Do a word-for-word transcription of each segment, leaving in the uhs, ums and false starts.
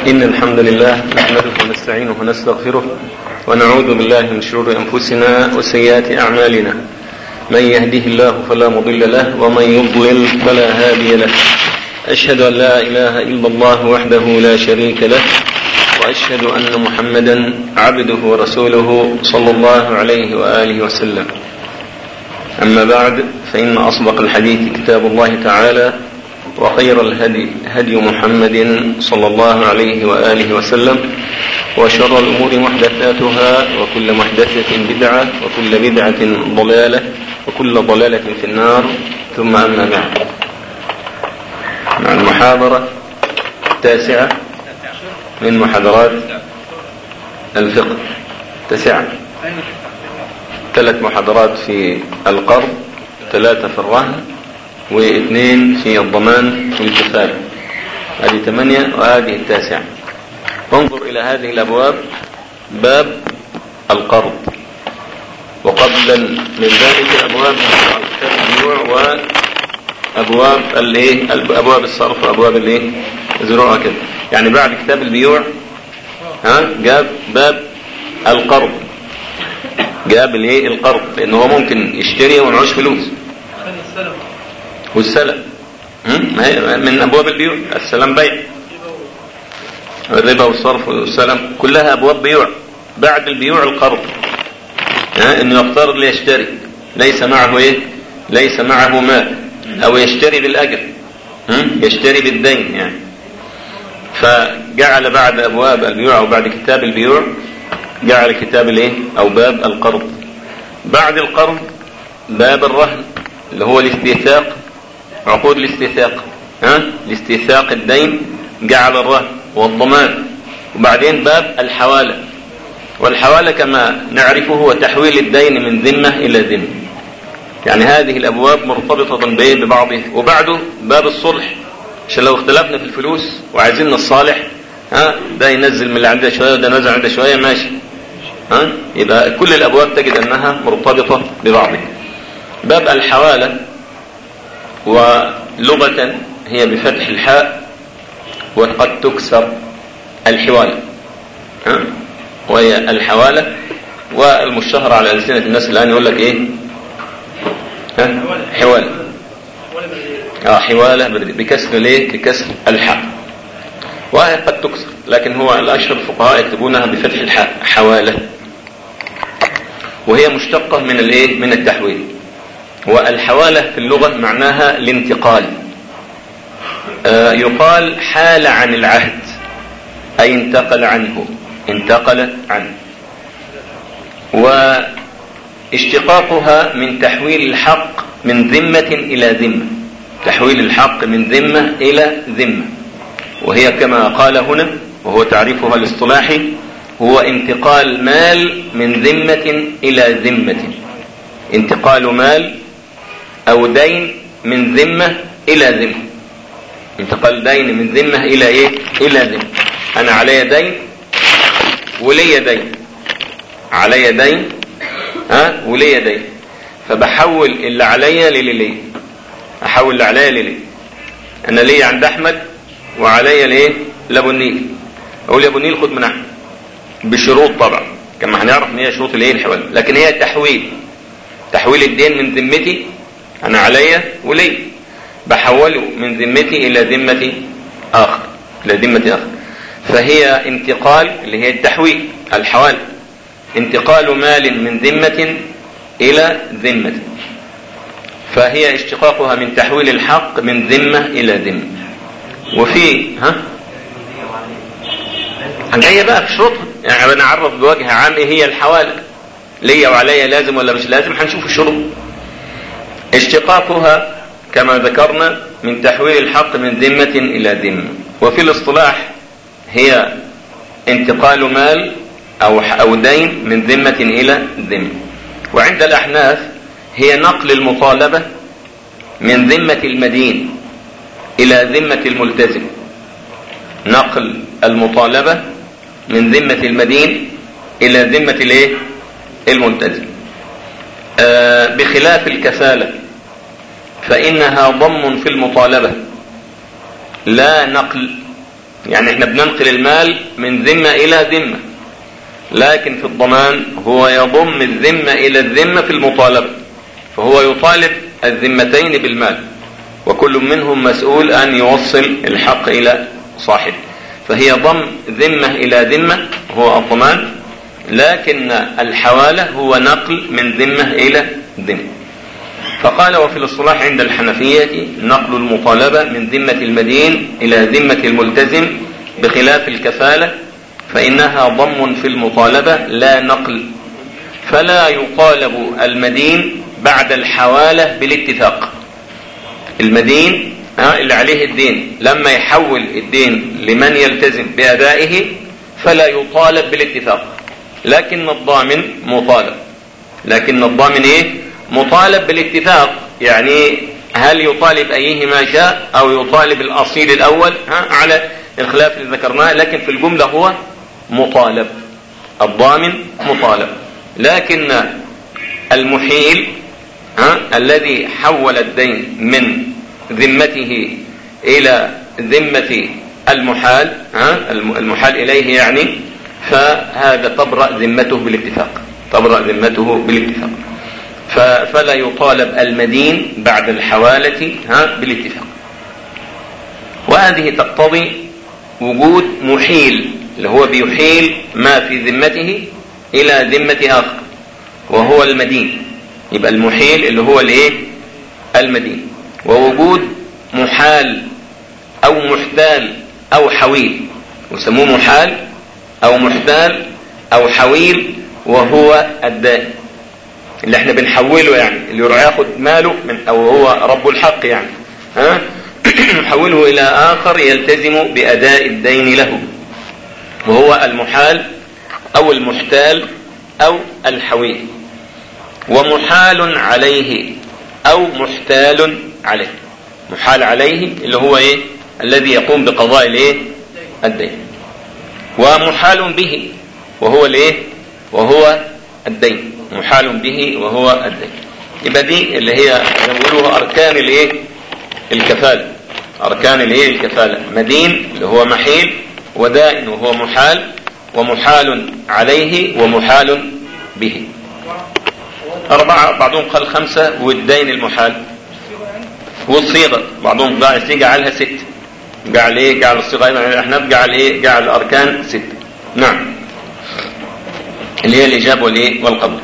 إن الحمد لله نحمده ونستعينه ونستغفره ونعوذ بالله من شرور أنفسنا وسيئات أعمالنا. من يهده الله فلا مضل له ومن يضلل فلا هادي له. أشهد أن لا إله إلا الله وحده لا شريك له، وأشهد أن محمدا عبده ورسوله صلى الله عليه وآله وسلم. أما بعد، فإن أصدق الحديث كتاب الله تعالى، وخير الهدي هدي محمد صلى الله عليه وآله وسلم، وشر الأمور محدثاتها، وكل محدثة بدعة، وكل بدعة ضلالة، وكل ضلالة في النار. ثم أما بعد، مع المحاضرة التاسعة من محاضرات الفقه. تسعة ثلاث محاضرات في القرض، ثلاثة في الرهن، واثنين في الضمان والكفالة. هذه ثمانية وهذه التاسعة. انظر إلى هذه الأبواب. باب القرض، وقبل من ذلك أبواب البيوع وأبواب الايه أبواب الصرف وأبواب الايه الزروع كده. يعني بعد كتاب البيوع ها جاب باب القرض، جاب الايه القرض، لأنه هو ممكن يشتري ومعوش فلوس. والسلم من أبواب البيوع. السلم بيع، الربا والصرف والسلم كلها أبواب بيوع. بعد البيوع القرض، إنه يقترض ليشتري، ليس معه إيه ليس معه مال، أو يشتري بالأجر، يشتري بالدين يعني. فجعل بعد أبواب البيوع أو بعد كتاب البيوع جعل كتاب الإيه أو باب القرض. بعد القرض باب الرهن، اللي هو الاستيثاق، عقود الاستيثاق، ها الاستيثاق الدين، جعل الرهن والضمان. وبعدين باب الحوالة. والحوالة كما نعرفه هو تحويل الدين من ذمة إلى ذمة. يعني هذه الأبواب مرتبطة ببعضها. وبعده باب الصلح، عشان لو اختلفنا في الفلوس وعايزين الصالح، ها ده ينزل من اللي عنده شوية وده ينزل عنده شوية، ماشي، ها يبقى كل الأبواب تجد أنها مرتبطة ببعضها. باب الحوالة، ولغة هي بفتح الحاء، وقد تكسر الحوالة، ها؟ وهي الحوالة. والمشتهر على ألسنة الناس الآن يقول لك إيه ها؟ حوالة. آه حوالة بكسر ليه بكسر الحاء، وهي قد تكسر، لكن هو الأشهر الفقهاء يكتبونها بفتح الحاء حوالة، وهي مشتقة من الإيه من التحويل. والحوالة في اللغة معناها الانتقال. آه يقال حال عن العهد، أي انتقل عنه، انتقل عنه. واشتقاقها من تحويل الحق من ذمة إلى ذمة، تحويل الحق من ذمة إلى ذمة. وهي كما قال هنا، وهو تعريفها الاصطلاحي، هو انتقال مال من ذمة إلى ذمة. انتقال مال أو دين من ذمة إلى ذمة. انتقال دين من ذمة إلى إيه إلى ذمة. أنا علي دين ولي دين، علي دين ها ولي دين، فبحول اللي علي للي لي، أحول اللي علي للي. أنا لي عند أحمد وعلي ليه لأبو النيل، أقول يا أبو النيل خد من أحمد بشروط طبعا، كما هنعرف ان هي شروط الايه الحوالة، لكن هي تحويل تحويل الدين من ذمتي انا عليا ولي، بحوله من ذمتي الى ذمة اخر الى ذمة اخر. فهي انتقال، اللي هي التحويل الحوالة، انتقال مال من ذمة الى ذمة. فهي اشتقاقها من تحويل الحق من ذمة الى ذمة. وفي ها جايه بقى في شروطها، يعني انا اعرف بوجه عام ايه هي الحوالة، ليا وعليا لازم ولا مش لازم، هنشوف الشروط. اشتقاقها كما ذكرنا من تحويل الحق من ذمة الى ذمة. وفي الاصطلاح هي انتقال مال او او دين من ذمة الى ذمة. وعند الاحناف هي نقل المطالبة من ذمة المدين الى ذمة الملتزم، نقل المطالبة من ذمة المدين إلى ذمة الايه الملتزم. آه بخلاف الكفالة، فإنها ضم في المطالبة لا نقل يعني احنا بننقل المال من ذمة إلى ذمة، لكن في الضمان هو يضم الذمة إلى الذمة في المطالبة، فهو يطالب الذمتين بالمال، وكل منهم مسؤول أن يوصل الحق إلى صاحبه، فهي ضم ذمة إلى ذمة هو الضمان، لكن الحوالة هو نقل من ذمة إلى ذمة. فقال: وفي الاصطلاح عند الحنفية نقل المطالبة من ذمة المدين إلى ذمة الملتزم بخلاف الكفالة، فإنها ضم في المطالبة لا نقل، فلا يطالب المدين بعد الحوالة بالاتفاق. المدين اللي عليه الدين لما يحول الدين لمن يلتزم بأدائه فلا يطالب بالاتفاق، لكن الضامن مطالب. لكن الضامن ايه؟ مطالب بالاتفاق. يعني هل يطالب أيهما شاء أو يطالب الأصيل الأول؟ ها على الخلاف اللي ذكرناه، لكن في الجملة هو مطالب، الضامن مطالب. لكن المحيل ها الذي حول الدين من ذمته إلى ذمة المحال ها المحال إليه يعني، فهذا تبرأ ذمته بالاتفاق، تبرأ ذمته بالاتفاق، فلا يطالب المدين بعد الحوالة ها بالاتفاق. وهذه تقتضي وجود محيل، اللي هو بيحيل ما في ذمته إلى ذمة آخر وهو المدين، يبقى المحيل اللي هو الايه؟ المدين. ووجود محال أو محتال أو حويل، وسموه محال أو محتال أو حويل، وهو الدائن اللي احنا بنحوله، يعني اللي يروح ياخد ماله من أو هو رب الحق يعني ها نحوله إلى آخر يلتزم بأداء الدين له، وهو المحال أو المحتال أو الحويل. ومحال عليه أو محتال عليه. محال عليه اللي هو ايه؟ الذي يقوم بقضاء الايه؟ الدين. ومحال به وهو الايه؟ وهو الدين. محال به وهو الدين. يبقى دي اللي هي يقولوها أركان الايه؟ الكفالة. أركان الايه؟ الكفالة. مدين اللي هو محيل، ودائن وهو محال، ومحال عليه، ومحال به. أربعة، بعضهم قال خمسة، والدين المحال. والصيغة بعضهم جعلها ست، جعل ايه؟ جعل الصيغة ايضا الأحناف جعل ايه؟ جعل الأركان ست. نعم، اللي هي الإجابة والايه؟ والقبول.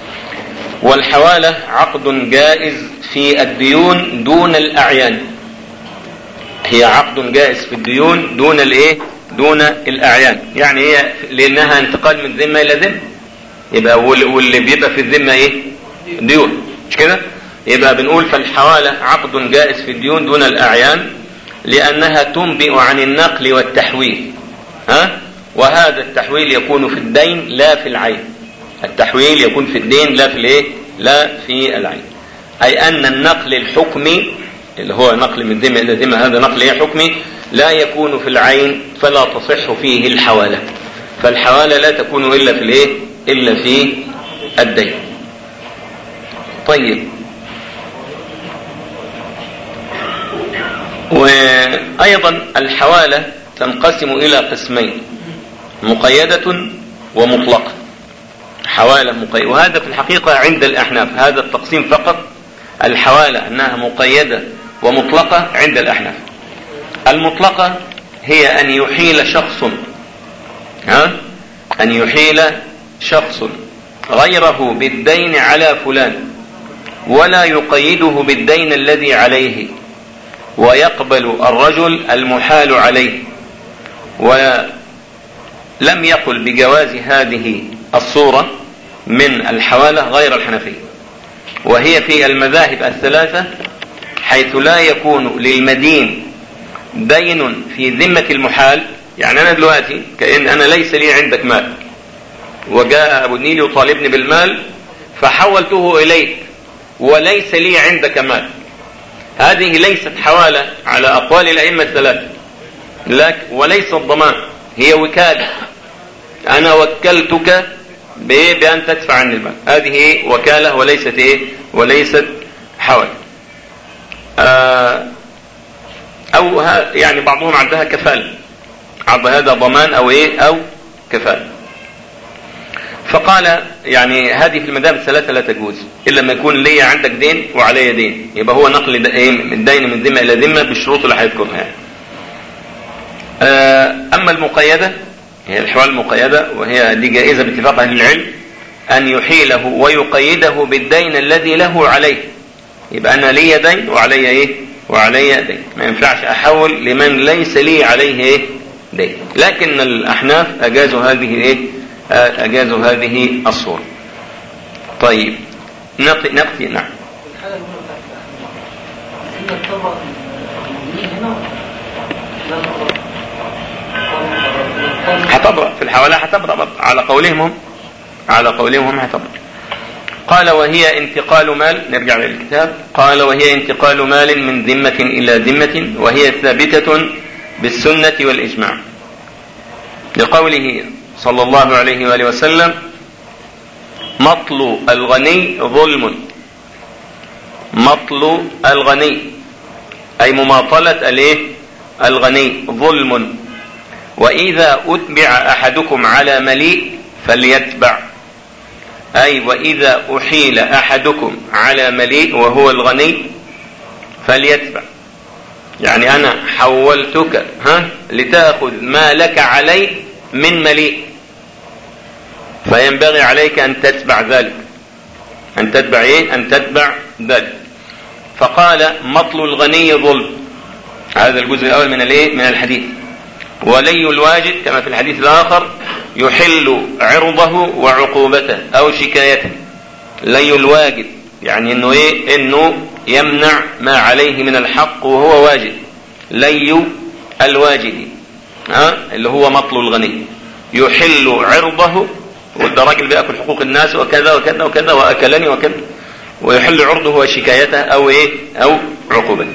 والحوالة عقد جائز في الديون دون الأعيان. هي عقد جائز في الديون دون الايه؟ دون الأعيان. يعني هي لأنها انتقال من ذمة إلى ذمة، يبقى واللي بيبقى في الذمة ايه؟ ديون، مش كده؟ يبقى بنقول فالحوالة عقد جائز في الديون دون الأعيان لأنها تنبئ عن النقل والتحويل ها؟ وهذا التحويل يكون في الدين لا في العين. التحويل يكون في الدين لا في الايه؟ لا في العين. أي أن النقل الحكمي اللي هو نقل من ذمة إلى ذمة، هذا نقل ايه؟ حكمي، لا يكون في العين، فلا تصح فيه الحوالة. فالحوالة لا تكون إلا في الايه؟ إلا في الدين. طيب، وأيضا الحوالة تنقسم إلى قسمين: مقيدة ومطلقة. حوالة مقيدة، وهذا في الحقيقة عند الأحناف هذا التقسيم فقط. الحوالة أنها مقيدة ومطلقة عند الأحناف. المطلقة هي أن يحيل شخص ها أن يحيل شخص غيره بالدين على فلان، ولا يقيده بالدين الذي عليه، ويقبل الرجل المحال عليه. ولم يقل بجواز هذه الصورة من الحوالة غير الحنفية، وهي في المذاهب الثلاثة، حيث لا يكون للمدين دين في ذمة المحال. يعني أنا دلوقتي كأن أنا ليس لي عندك مال، وجاء أبو النيل يطالبني بالمال فحولته إليك وليس لي عندك مال. هذه ليست حوالة على أقوال الأئمة الثلاثة، لكن وليست ضمان، هي وكالة. أنا وكلتك بأن تدفع عني المال، هذه وكالة وليست إيه؟ وليست حوالة. آه أو يعني بعضهم عندها كفالة، هذا ضمان او ايه او كفاله. فقال يعني هذه في المذاهب الثلاثه لا تجوز الا لما يكون لي عندك دين وعلي دين، يبقى هو نقل الدين من ذمه الى ذمه بالشروط اللي هيذكرها يعني. اما المقيده هي الحوال المقيده، وهي دي جائزه باتفاق اهل العلم، ان يحيله ويقيده بالدين الذي له عليه. يبقى انا لي دين وعلي ايه وعلي دين، ما ينفعش احول لمن ليس لي عليه ايه دين. لكن الاحناف اجازوا هذه ايه اجازوا هذه الصورة. طيب نقي نقي نعم. هتبرأ في الحوالة، هتبرأ على قولهم هم على قولهم هم هتبرأ. قال وهي انتقال مال، نرجع للكتاب. قال وهي انتقال مال من ذمة إلى ذمة، وهي ثابتة بالسنة والإجماع، لقوله صلى الله عليه وآله وسلم مطل الغني ظلم. مطل الغني أي مماطلة الايه الغني ظلم. وإذا أتبع أحدكم على مليء فليتبع، أي وإذا أحيل أحدكم على مليء وهو الغني فليتبع. يعني أنا حولتك ها لتأخذ ما لك علي من مليء، فينبغي عليك أن تتبع ذلك، أن تتبع إيه أن تتبع ذلك. فقال مطل الغني ظلم، هذا الجزء الأول من الايه من الحديث. ولي الواجد كما في الحديث الآخر يحل عرضه وعقوبته أو شكايته. لي الواجد يعني انه ايه انه يمنع ما عليه من الحق وهو واجد. لي الواجد ها اللي هو مطل الغني، يحل عرضه، وده راجل بيأكل حقوق الناس وكذا وكذا وكذا وأكلني وكذا، ويحل عرضه وشكايته أو إيه أو عقوبته.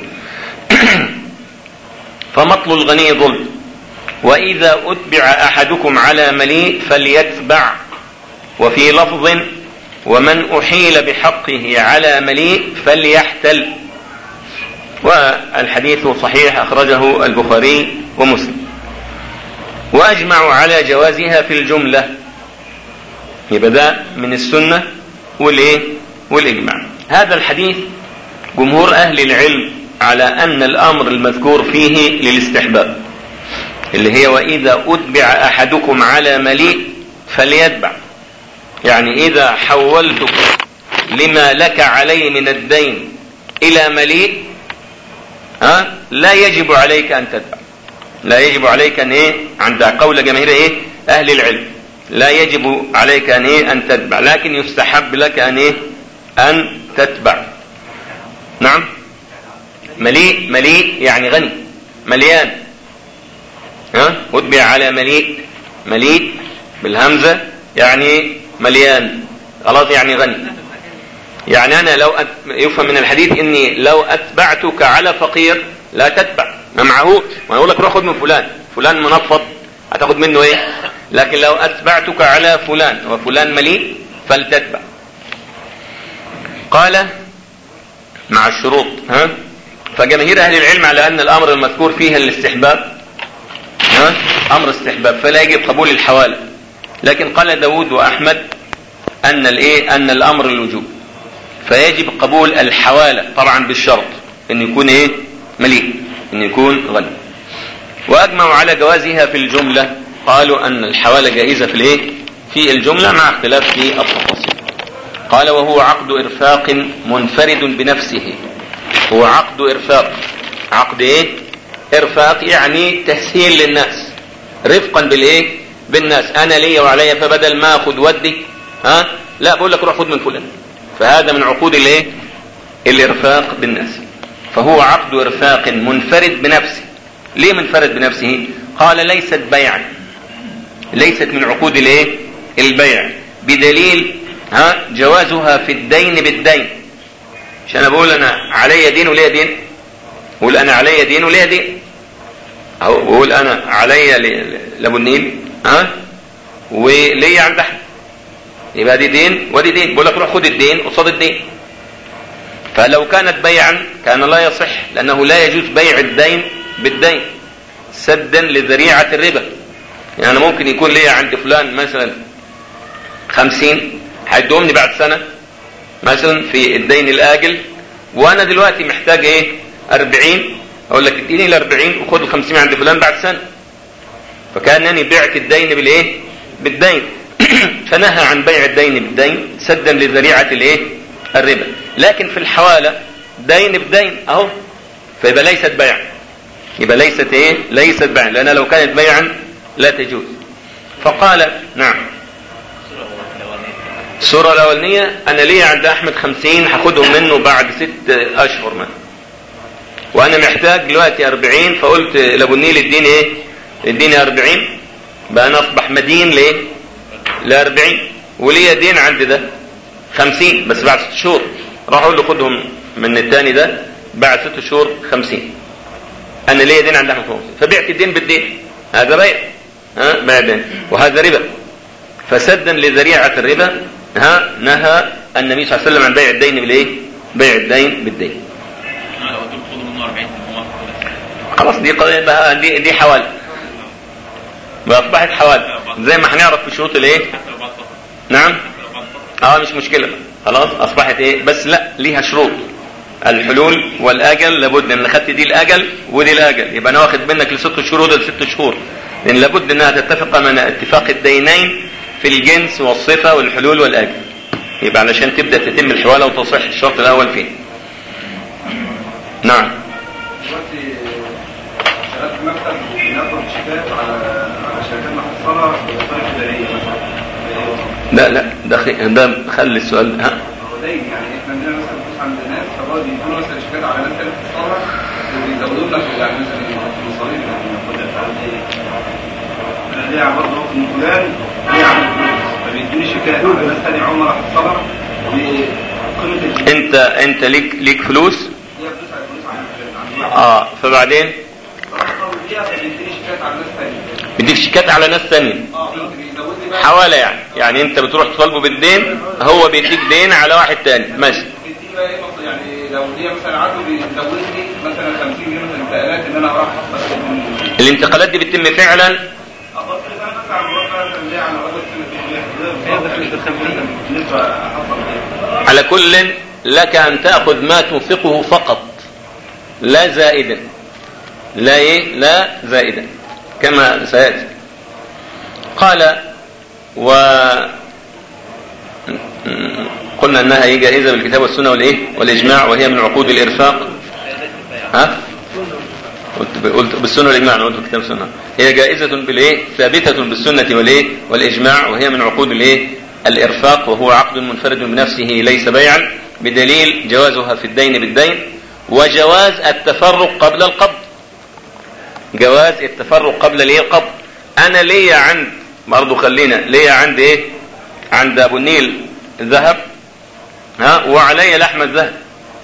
فمطل الغني ظلم. وإذا أتبع أحدكم على مليء فليتبع. وفي لفظ ومن أحيل بحقه على مليء فليحتل. والحديث صحيح أخرجه البخاري ومسلم. وأجمعوا على جوازها في الجملة. يبقى ده من السنة والإيه والإجماع. هذا الحديث جمهور أهل العلم على أن الأمر المذكور فيه للاستحباب، اللي هي وإذا أتبع أحدكم على مليء فليتبع. يعني إذا حولتك لما لك عليه من الدين إلى مليء ها لا يجب عليك أن تتبع، لا يجب عليك أن إيه عند قول جماهير إيه أهل العلم لا يجب عليك أن إيه أن تتبع، لكن يستحب لك أن إيه أن تتبع. نعم. مليء مليء يعني غني مليان. ها أتبع على مليء، مليء بالهمزة يعني مليان خلاص يعني غني. يعني أنا لو أت... يفهم من الحديث إني لو أتبعتك على فقير لا تتبع، ما معهوش، ما أقول لك روح خذ من فلان، فلان منفض هتاخد منه إيه؟ لكن لو أتبعتك على فلان وفلان مليء فلتتبع. قال مع الشروط. ها فجماهير أهل العلم على أن الأمر المذكور فيها الاستحباب، ها أمر استحباب فلا يجب قبول الحوالة. لكن قال داود وأحمد أن الإيه أن الأمر الوجوب، فيجب قبول الحوالة طبعا بالشرط أن يكون إيه مليء، أن يكون غني. وأجمعوا على جوازها في الجملة، قالوا أن الحوالة جائزة في الإيه في الجملة مع اختلاف في التفاصيل. قال وهو عقد إرفاق منفرد بنفسه. هو عقد إرفاق، عقد إيه إرفاق يعني تسهيل للناس، رفقا بالإيه بالناس. أنا لي وعلي، فبدل ما أخذ ودي ها لا بقول لك روح خذ من فلان. فهذا من عقود الإيه الإرفاق بالناس. فهو عقد إرفاق منفرد بنفسه. ليه منفرد بنفسه؟ قال ليست بيعا، ليست من عقود الإيه البيع، بدليل ها جوازها في الدين بالدين. مش أنا بقول أنا علي دين وليه دين، بقول أنا علي دين وليه دين، أو بقول أنا علي لأبو النيل ها وليه عند أحد، يبقى دي دين ودي دين، بقول لك روح خد الدين قصاد الدين. فلو كانت بيعا كان لا يصح، لأنه لا يجوز بيع الدين بالدين. سدا لذريعة الربا. يعني ممكن يكون ليا عند فلان مثلا خمسين هيدومني بعد سنة مثلا في الدين الآجل، وانا دلوقتي محتاج ايه أربعين، اقول لك اديني الأربعين وخد الخمسين عند فلان بعد سنة، فكأنني بعت الدين بالايه بالدين. فنهى عن بيع الدين بالدين سدا لذريعة الايه الربا. لكن في الحوالة دين بدين اهو، فيبقى ليست بيع، يبقى ليست ايه ليست بيع، لأنها لو كانت بيعا لا تجوز. فقال نعم. الصورة الأولانية أنا ليه عند أحمد خمسين هاخدهم منه بعد ست أشهر منه، وأنا محتاج دلوقتي أربعين، فقلت لأبو النيل اديني إيه اديني أربعين، بقى أنا أصبح مدين ليه لأربعين، وليه دين عند ده خمسين بس بعد ست شهور، راح أقول له خدهم من التاني ده بعد ست شهور خمسين، أنا ليه دين عند أحمد خمسين، فبعت الدين بالدين، هذا بيع ها بيع دين، وهذا ربا. فسدا لذريعة الربا ها نهى النبي صلى الله عليه وسلم عن بيع الدين بالايه بيع الدين بالدين. خلاص دي قضيه دي دي حوالي واصبحت حوالي زي ما هنعرف في شروط الايه. نعم اه مش مشكله خلاص اصبحت ايه، بس لا ليها شروط. الحلول والاجل لابد ان خدت دي الاجل ودي الاجل، يبقى انا واخد منك لست شهور وده لست شهور، لان لابد انها تتفق من اتفاق الدينين في الجنس والصفة والحلول والأجل، يبقى علشان تبدأ تتم الحوالة وتصح الشرط الأول فيه. نعم. دلوقتي شغلت مكتب بناخد شيكات على على شركات محصلة بطريقة إدارية مثلا. لا لا ده ده خلي السؤال ها. هو دايما يعني احنا عندنا مثلا فلوس عند ناس فبقوا يدوا مثلا شيكات على ناس ثانية محصلة وبيزودوا لك يعني مثلا المصاريف اللي بناخدها ليه عم برضه من فلان ليه عم فبيدوني شيكات على ناس ثانيه عمر حصلها بقيمه. انت انت ليك ليك فلوس هي فلوس على فلوس عن اه فبعدين بيديني شيكات على ناس ثانيه بيديك شيكات على ناس ثانيه اه بيزود لي بقى حواله يعني يعني انت بتروح تطالبه بالدين هو بيديك دين على واحد ثاني ماشي. بيديني بقى ايه يعني لو هي مثلا عنده بيزود لي مثلا خمسين جنيه مثلا انتقالات ان انا اروح احصل. الانتقالات دي بتتم فعلا على كل لك أن تأخذ ما تنفقه فقط لا زائدا، لا إيه لا زائدا كما سيأتي. قال وقلنا أنها هي جائزة بالكتاب والسنة والإيه والإجماع، وهي من عقود الإرفاق. ها قلت بالسنة والإجماع، أنا قلت بالكتاب والسنة. هي جائزة بالإيه ثابتة بالسنة والإيه والإجماع، وهي من عقود الإيه الإرفاق، وهو عقد منفرد بنفسه ليس بيعا، بدليل جوازها في الدين بالدين، وجواز التفرق قبل القبض. جواز التفرق قبل الايه القبض. انا ليا عند برضه خلينا ليا عند ايه عند ابو النيل ذهب ها وعلي لحم الذهب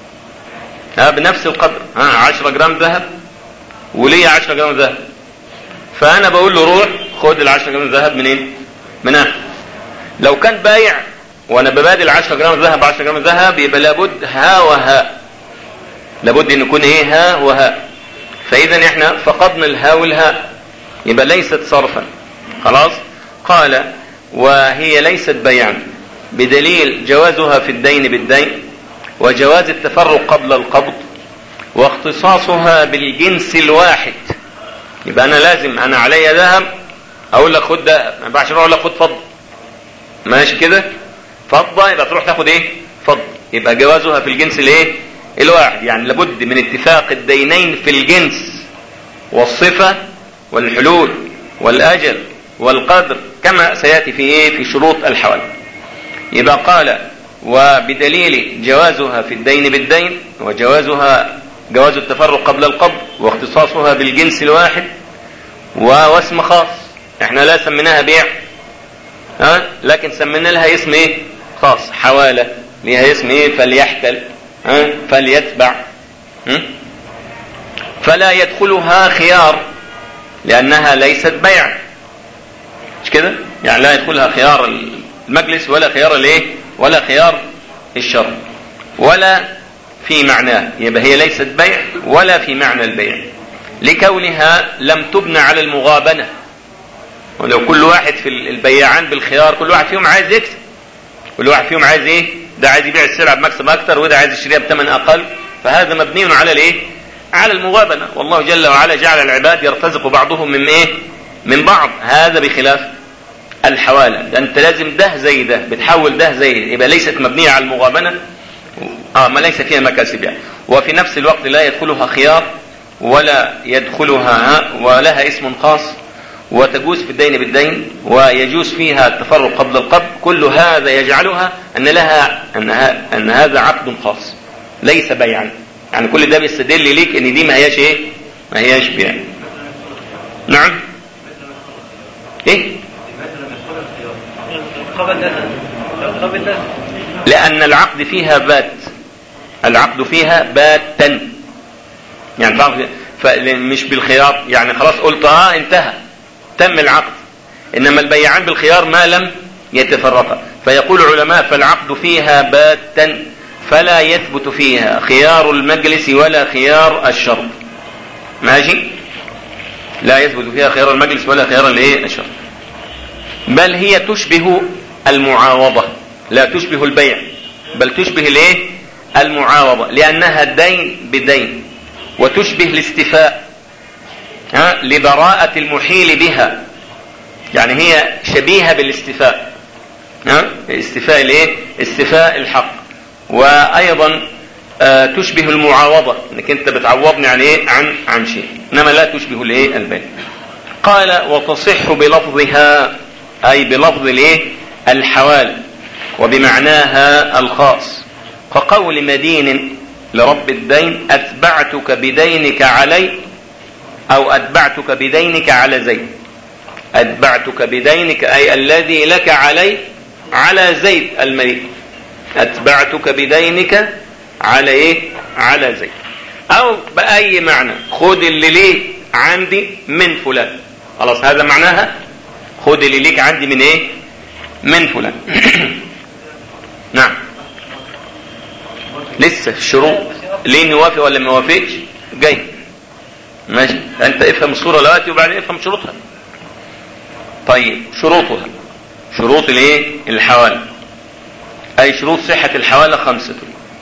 ها بنفس القدر ها عشرة جرام ذهب وليا عشرة جرام ذهب، فانا بقول له روح خد العشرة جرام ذهب منين من أهل. لو كان بايع وانا ببادل عشرة جرام ذهب عشرة جرام ذهب يبقى لابد ها وها، لابد ان يكون ايه ها وها، فاذا احنا فقدنا الها والها يبقى ليست صرفا خلاص. قال وهي ليست بيعا بدليل جوازها في الدين بالدين، وجواز التفرق قبل القبض، واختصاصها بالجنس الواحد. يبقى انا لازم انا علي ذهب اقول لك خد ذهب، ما ينفعش اقول لك خد فضه، ماشي كده فضه يبقى تروح تاخد ايه فضه، يبقى جوازها في الجنس الايه الواحد. يعني لابد من اتفاق الدينين في الجنس والصفه والحلول والاجل والقدر كما سياتي في ايه في شروط الحوالة. يبقى قال وبدليل جوازها في الدين بالدين، وجوازها جواز التفرق قبل القبض، واختصاصها بالجنس الواحد، واسم خاص. احنا لا سميناها بيع ها لكن سمينا لها اسم ايه خاص، حوالة ليها اسم ايه فليحتل ها فليتبع ها؟ فلا يدخلها خيار لانها ليست بيع، مش كده يعني لا يدخلها خيار المجلس ولا خيار الايه ولا خيار الشرع ولا في معناه، يبقى هي ليست بيع ولا في معنى البيع. لكونها لم تبنى على المغابنة. ولو كل واحد في البياعان بالخيار كل واحد فيهم عايز يكسب، كل واحد فيهم عايز ايه؟ ده عايز يبيع السلعة بمكسب اكتر، وده عايز يشتريها بثمن اقل، فهذا مبني على الايه؟ على المغابنة. والله جل وعلا جعل العباد يرتزق بعضهم من ايه؟ من بعض. هذا بخلاف الحوالة، ده انت لازم ده زي ده، بتحول ده زي ده، يبقى ليست مبنية على المغابنة، اه ما ليس فيها مكاسب يعني. وفي نفس الوقت لا يدخلها خيار ولا يدخلها ولها اسم خاص، وتجوز في الدين بالدين، ويجوز فيها التفرق قبل القبض. كل هذا يجعلها ان لها انها ان هذا عقد خاص ليس بيعا. يعني كل ده بيستدل ليك ان دي ما هياش ايه؟ ما هياش بيع. نعم. ايه؟ لان العقد فيها بات، العقد فيها باتا، يعني مش بالخيار. يعني خلاص قلت اه انتهى تم العقد، انما البيعان بالخيار ما لم يتفرقا. فيقول العلماء فالعقد فيها باتا فلا يثبت فيها خيار المجلس ولا خيار الشرط. ماشي؟ لا يثبت فيها خيار المجلس ولا خيار الايه؟ الشرط. بل هي تشبه المعاوضة، لا تشبه البيع، بل تشبه الايه؟ المعاوضة، لانها دين بدين، وتشبه الاستيفاء ها لبراءة المحيل بها. يعني هي شبيهة بالاستيفاء، ها استيفاء الايه؟ استيفاء الحق. وايضا آه تشبه المعاوضة، انك انت بتعوضني عن ايه؟ عن عن شيء، انما لا تشبه الايه؟ البيع. قال وتصح بلفظها، اي بلفظ الايه؟ الحوال، وبمعناها الخاص، كقول مدين لرب الدين اتبعتك بدينك علي، او اتبعتك بدينك على زيد. اتبعتك بدينك اي الذي لك علي على زيد المريء، اتبعتك بدينك على ايه؟ على زيد. او باي معنى خذ اللي ليه عندي من فلان، خلاص هذا معناها خذ اللي ليك عندي من ايه؟ من فلان. نعم. لسه الشروط ليه نوافق ولا ما نوافقش جاي. ماشي، انت افهم الصورة دلوقتي وبعدين افهم شروطها. طيب شروطها، شروط الايه؟ الحوالة. اي شروط صحة الحوالة خمسة.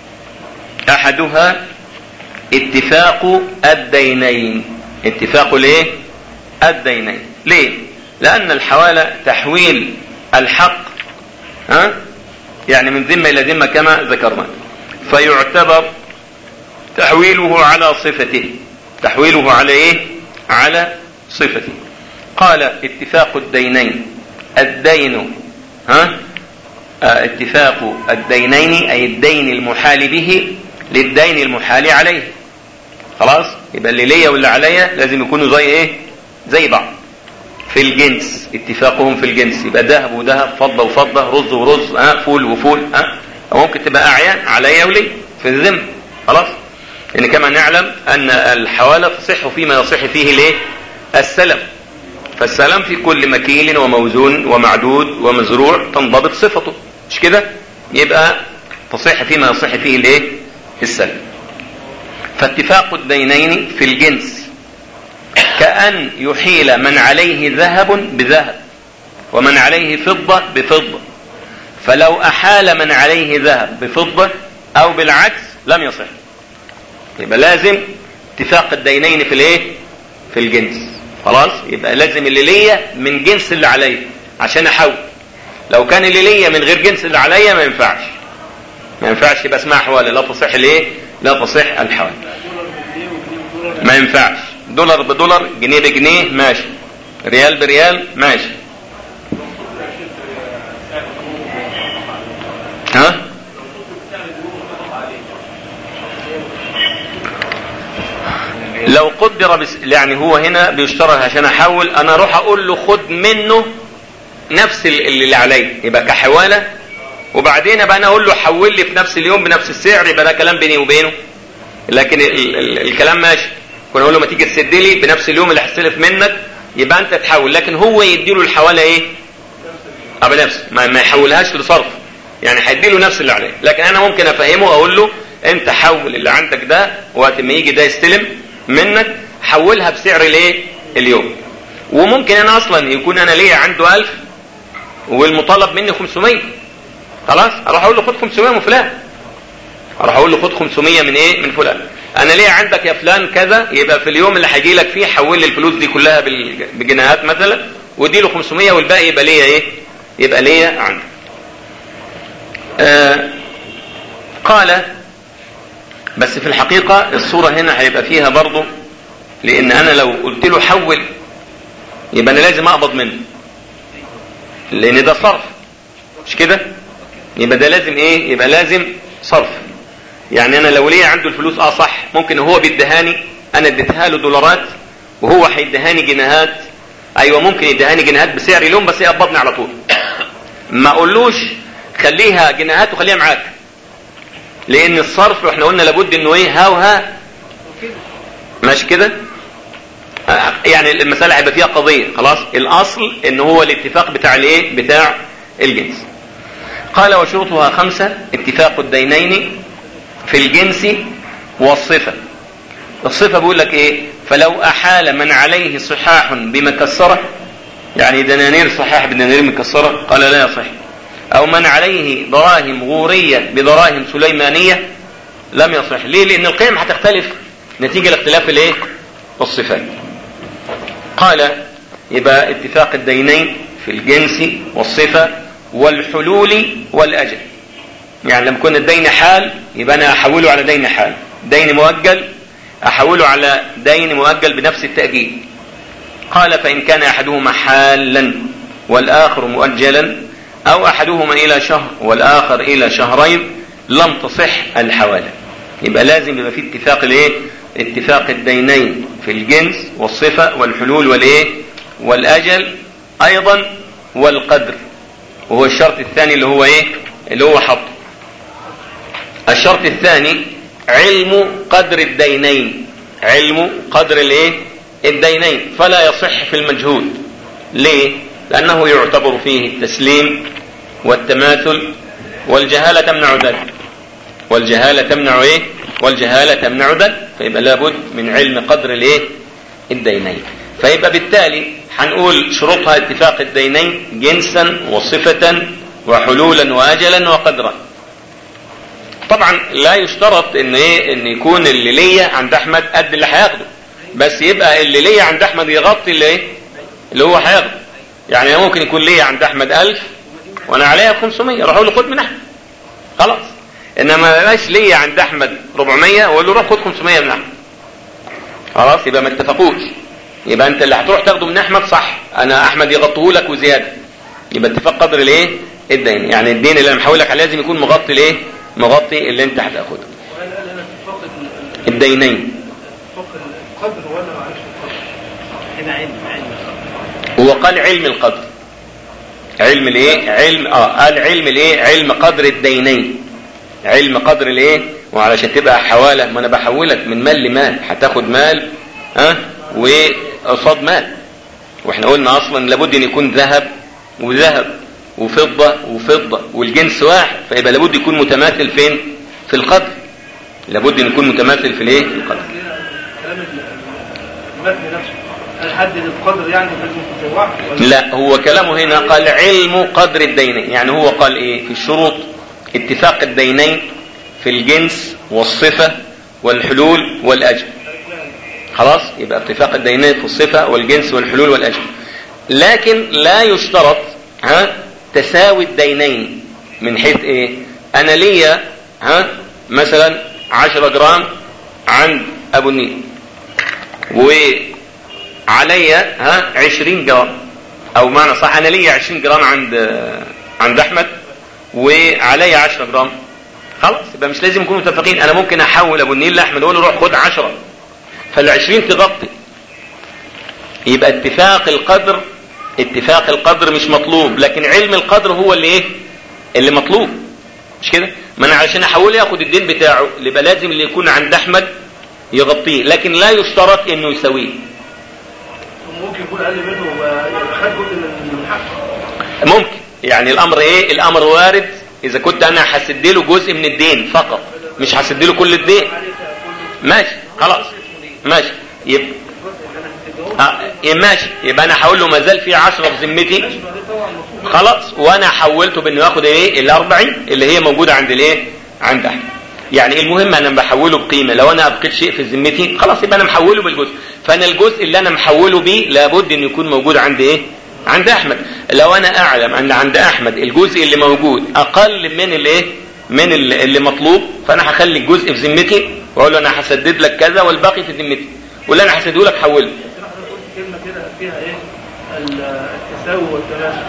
احدها اتفاق الدينين. اتفاق الايه؟ الدينين. ليه؟ لان الحوالة تحويل الحق ها يعني من ذمة الى ذمة كما ذكرنا، فيعتبر تحويله على صفته، تحويله على ايه؟ على صفته. قال اتفاق الدينين، الدين ها اه اتفاق الدينين اي الدين المحال به للدين المحال عليه. خلاص يبقى اللي ليا واللي عليا لازم يكونوا زي ايه؟ زي بعض في الجنس. اتفاقهم في الجنس يبقى ذهب وذهب، فضة وفضة، رز ورز، ها فول وفول، ها ممكن تبقى اعيان عليا ولي في الذمة. خلاص ان كما نعلم ان الحوالة تصح فيما يصح فيه الايه؟ السلم. فالسلم في كل مكيل وموزون ومعدود ومزروع تنضبط صفته، مش كده؟ يبقى تصح فيما يصح فيه الايه؟ السلم. فاتفاق الدينين في الجنس كأن يحيل من عليه ذهب بذهب ومن عليه فضة بفضة، فلو أحال من عليه ذهب بفضة أو بالعكس لم يصح. يبقى لازم اتفاق الدينين في الايه؟ في الجنس. خلاص يبقى لازم اللي ليا من جنس اللي عليا عشان احول. لو كان اللي ليا من غير جنس اللي عليا ما ينفعش، ما ينفعش يبقى اسمها حواله، لا تصح الايه؟ لا تصح الحواله، ما ينفعش. دولار بدولار، جنيه بجنيه ماشي، ريال بريال ماشي. ها لو قدر بس يعني هو هنا بيشترط عشان احول، انا اروح اقول له خد منه نفس اللي عليه يبقى كحواله، وبعدين ابقى انا اقول له حول لي في نفس اليوم بنفس السعر، يبقى ده كلام بيني وبينه. لكن ال ال الكلام ماشي، كنا اقول له ما تيجي تسد لي بنفس اليوم اللي هستلف منك يبقى انت تحول، لكن هو يدي له الحواله ايه؟ ابى نفس ما, ما يحولهاش لصرف، يعني هيدي له نفس اللي عليه. لكن انا ممكن افهمه اقول له انت حول اللي عندك ده، وقت ما يجي ده يستلم منك حولها بسعر الايه اليوم. وممكن انا اصلا يكون انا ليا عنده ألف والمطالب مني خمسمية، خلاص اروح اقول له خد خمسمية من فلان، اروح اقول له خد خمسمية من ايه من فلان. انا ليه عندك يا فلان كذا، يبقى في اليوم اللي هيجي لك فيه حول لي الفلوس دي كلها بجنيهات مثلا ودي له خمسمية والباقي يبقى ليا ايه يبقى ليا عندك. آه قال بس في الحقيقة الصورة هنا هيبقى فيها برضه، لان انا لو قلت له حول يبقى انا لازم اقبض منه، لان ده صرف مش كده، يبقى ده لازم ايه يبقى لازم صرف. يعني انا لو ليه عنده الفلوس اه صح، ممكن هو بيدهاني انا اديتها له دولارات وهو هيدهاني جنيهات، ايوه ممكن يدهاني جنيهات بسعر اليوم بس يقبضني على طول، ما اقولوش خليها جنيهات وخليها معاك، لان الصرف احنا قلنا لابد انه ايه ها وها ماشي كده. يعني المسألة هيبقى فيها قضية، خلاص الاصل ان هو الاتفاق بتاع الايه بتاع الجنس. قال وشروطها خمسة: اتفاق الدينين في الجنس والصفة. الصفة بيقول لك ايه؟ فلو احال من عليه صحاح بمكسرة، يعني دنانير صحاح بدنانير مكسرة، قال لا يصح. او من عليه دراهم غورية بدراهم سليمانية لم يصح. ليه؟ لان القيم هتختلف نتيجة لاختلاف الايه الصفات. قال يبقى اتفاق الدينين في الجنس والصفة والحلول والأجل. يعني لما يكون الدين حال يبقى أنا أحوله على دين حال، دين مؤجل أحوله على دين مؤجل بنفس التأجيل. قال فإن كان أحدهما حالا والآخر مؤجلا، أو أحدهما إلى شهر والآخر إلى شهرين، لم تصح الحوالة. يبقى لازم يبقى في اتفاق الايه اتفاق الدينين في الجنس والصفة والحلول والايه والأجل أيضا والقدر، وهو الشرط الثاني اللي هو ايه اللي هو حطه. الشرط الثاني علم قدر الدينين، علم قدر الايه الدينين، فلا يصح في المجهول. ليه؟ لأنه يعتبر فيه التسليم والتماثل، والجهالة تمنع ذلك، والجهالة تمنع ايه والجهالة تمنع ذلك، فيبقى لابد من علم قدر الايه الدينين. فيبقى بالتالي هنقول شروطها اتفاق الدينين جنسا وصفة وحلولا وأجلا وقدرا. طبعا لا يشترط ان ايه ان يكون اللي ليا عند احمد قد اللي هياخده، بس يبقى اللي ليا عند احمد يغطي اللي ايه اللي هو هياخده. يعني ممكن يكون ليا عند احمد ألف وانا عليها خمسمية، اروح اقول له خد من احمد خلاص. انما ما يبقاش ليا عند احمد أربعمية واقول له روح خد خمسمية من احمد، خلاص يبقى ما اتفقوش. يبقى انت اللي هتروح تاخده من احمد صح، انا احمد يغطيه لك وزياده، يبقى اتفاق قدر الايه الدين. يعني الدين اللي انا محولك عليه لازم يكون مغطي الايه مغطي اللي انت هتاخده. الدينين القدر ولا معرفة القدر؟ هنا علم علم هو قال علم القدر، علم الايه علم اه قال علم الايه علم قدر الدينين، علم قدر الايه. وعلشان تبقى حواله، ما انا بحولك من مال لمال، هتاخد مال ها أه؟ وقصاد مال، واحنا قلنا اصلا لابد ان يكون ذهب وذهب وفضة وفضة والجنس واحد، فيبقى لابد يكون متماثل فين في القدر، لابد ان يكون متماثل في الايه في القدر. كلام المتن نفسه الحد القدر يعني لازم يكون واحد؟ لا، هو كلامه هنا قال علم قدر الدينين، يعني هو قال ايه في الشروط اتفاق الدينين في الجنس والصفة والحلول والأجل. خلاص يبقى اتفاق الدينين في الصفة والجنس والحلول والأجل، لكن لا يشترط ها تساوي الدينين. من حيث ايه؟ انا ليا ها مثلا عشرة جرام عند ابو النيل وعليا ها عشرين جرام، او معنى صح انا ليا عشرين جرام عند عند احمد وعليا عشرة جرام، خلاص يبقى مش لازم يكونوا متفقين. انا ممكن احول ابو النيل لاحمد اقول له روح خد عشرة، فالعشرين تغطي. يبقى اتفاق القدر اتفاق القدر مش مطلوب، لكن علم القدر هو اللي ايه اللي مطلوب، مش كده؟ ما انا عشان احوله ياخد الدين بتاعه يبقى لازم اللي يكون عند احمد يغطيه، لكن لا يشترط انه يساويه. ممكن يكون اقل منه وخد جزء من الحق، ممكن. يعني الامر ايه الامر وارد اذا كنت انا هسد له جزء من الدين فقط، مش هسد له كل الدين، ماشي خلاص ماشي. يبقى اه ماشي، يبقى انا هقول له ما زال في عشرة في ذمتي خلاص، وانا حولته بانه ياخد ايه ال أربعين اللي هي موجوده عند الايه عند احمد. يعني المهم انا بحوله بقيمه، لو انا ابقيت شيء في ذمتي خلاص يبقى انا محوله بالجزء، فانا الجزء اللي انا محوله بيه لابد انه يكون موجود عند ايه عند احمد. لو انا اعلم ان عند احمد الجزء اللي موجود اقل من الايه من اللي مطلوب، فانا هخلي الجزء في ذمتي واقول له انا هسدد لك كذا والباقي في ذمتي، واللي انا هسدده لك حوله. كلمه كده فيها ايه التساوي والتناسب.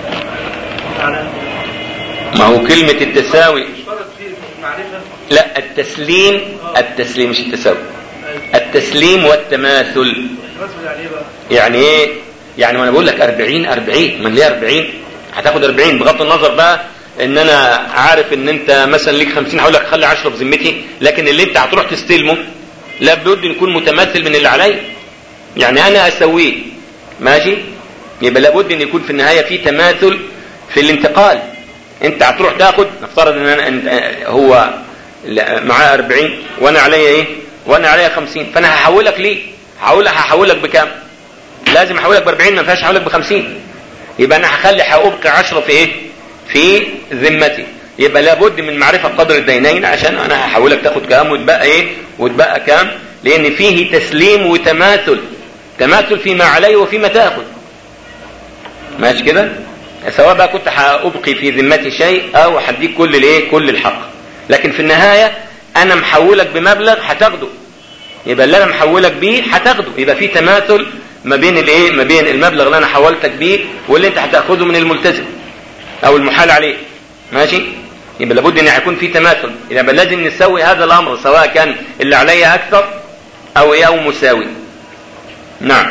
ما هو كلمه التساوي لا، التسليم التسليم مش التساوي. التسليم والتماثل يعني ايه؟ يعني ما انا بقول لك أربعين أربعين، من ليه أربعين هتاخد أربعين بغض النظر بقى ان انا عارف ان انت مثلا ليك خمسين، هقول لك خلي عشرة في ذمتي، لكن اللي انت هتروح تستلمه لابد ان يكون متماثل من اللي عليا. يعني انا اسويه ماشي، يبقى لابد ان يكون في النهايه في تماثل في الانتقال. انت هتروح تاخد، نفترض ان انا هو معاه أربعين وانا عليا ايه وانا عليا خمسين، فانا هحولك ليه هحولك هحولك بكام؟ لازم احولك ب أربعين، ما ينفعش احولك ب خمسين. يبقى انا هخلي هابقي عشرة في ايه في ذمتي. يبقى لابد من معرفه قدر الدينين عشان انا هحولك تاخد كام وتبقى ايه وتبقى كام، لان فيه تسليم وتماثل، تماثل فيما علي وفيما تاخذ. ماشي كده؟ سواء بقى كنت هابقي في ذمتي شيء او هديك كل الايه كل الحق، لكن في النهايه انا محولك بمبلغ هتاخده، يبقى اللي انا محولك بيه هتاخده، يبقى في تماثل ما بين الايه ما بين المبلغ اللي انا حولتك بيه واللي انت هتاخده من الملتزم او المحال عليه. ماشي؟ يبقى لابد ان يكون في تماثل، يبقى لازم نسوي هذا الامر سواء كان اللي عليا اكثر او ايه او مساوي. نعم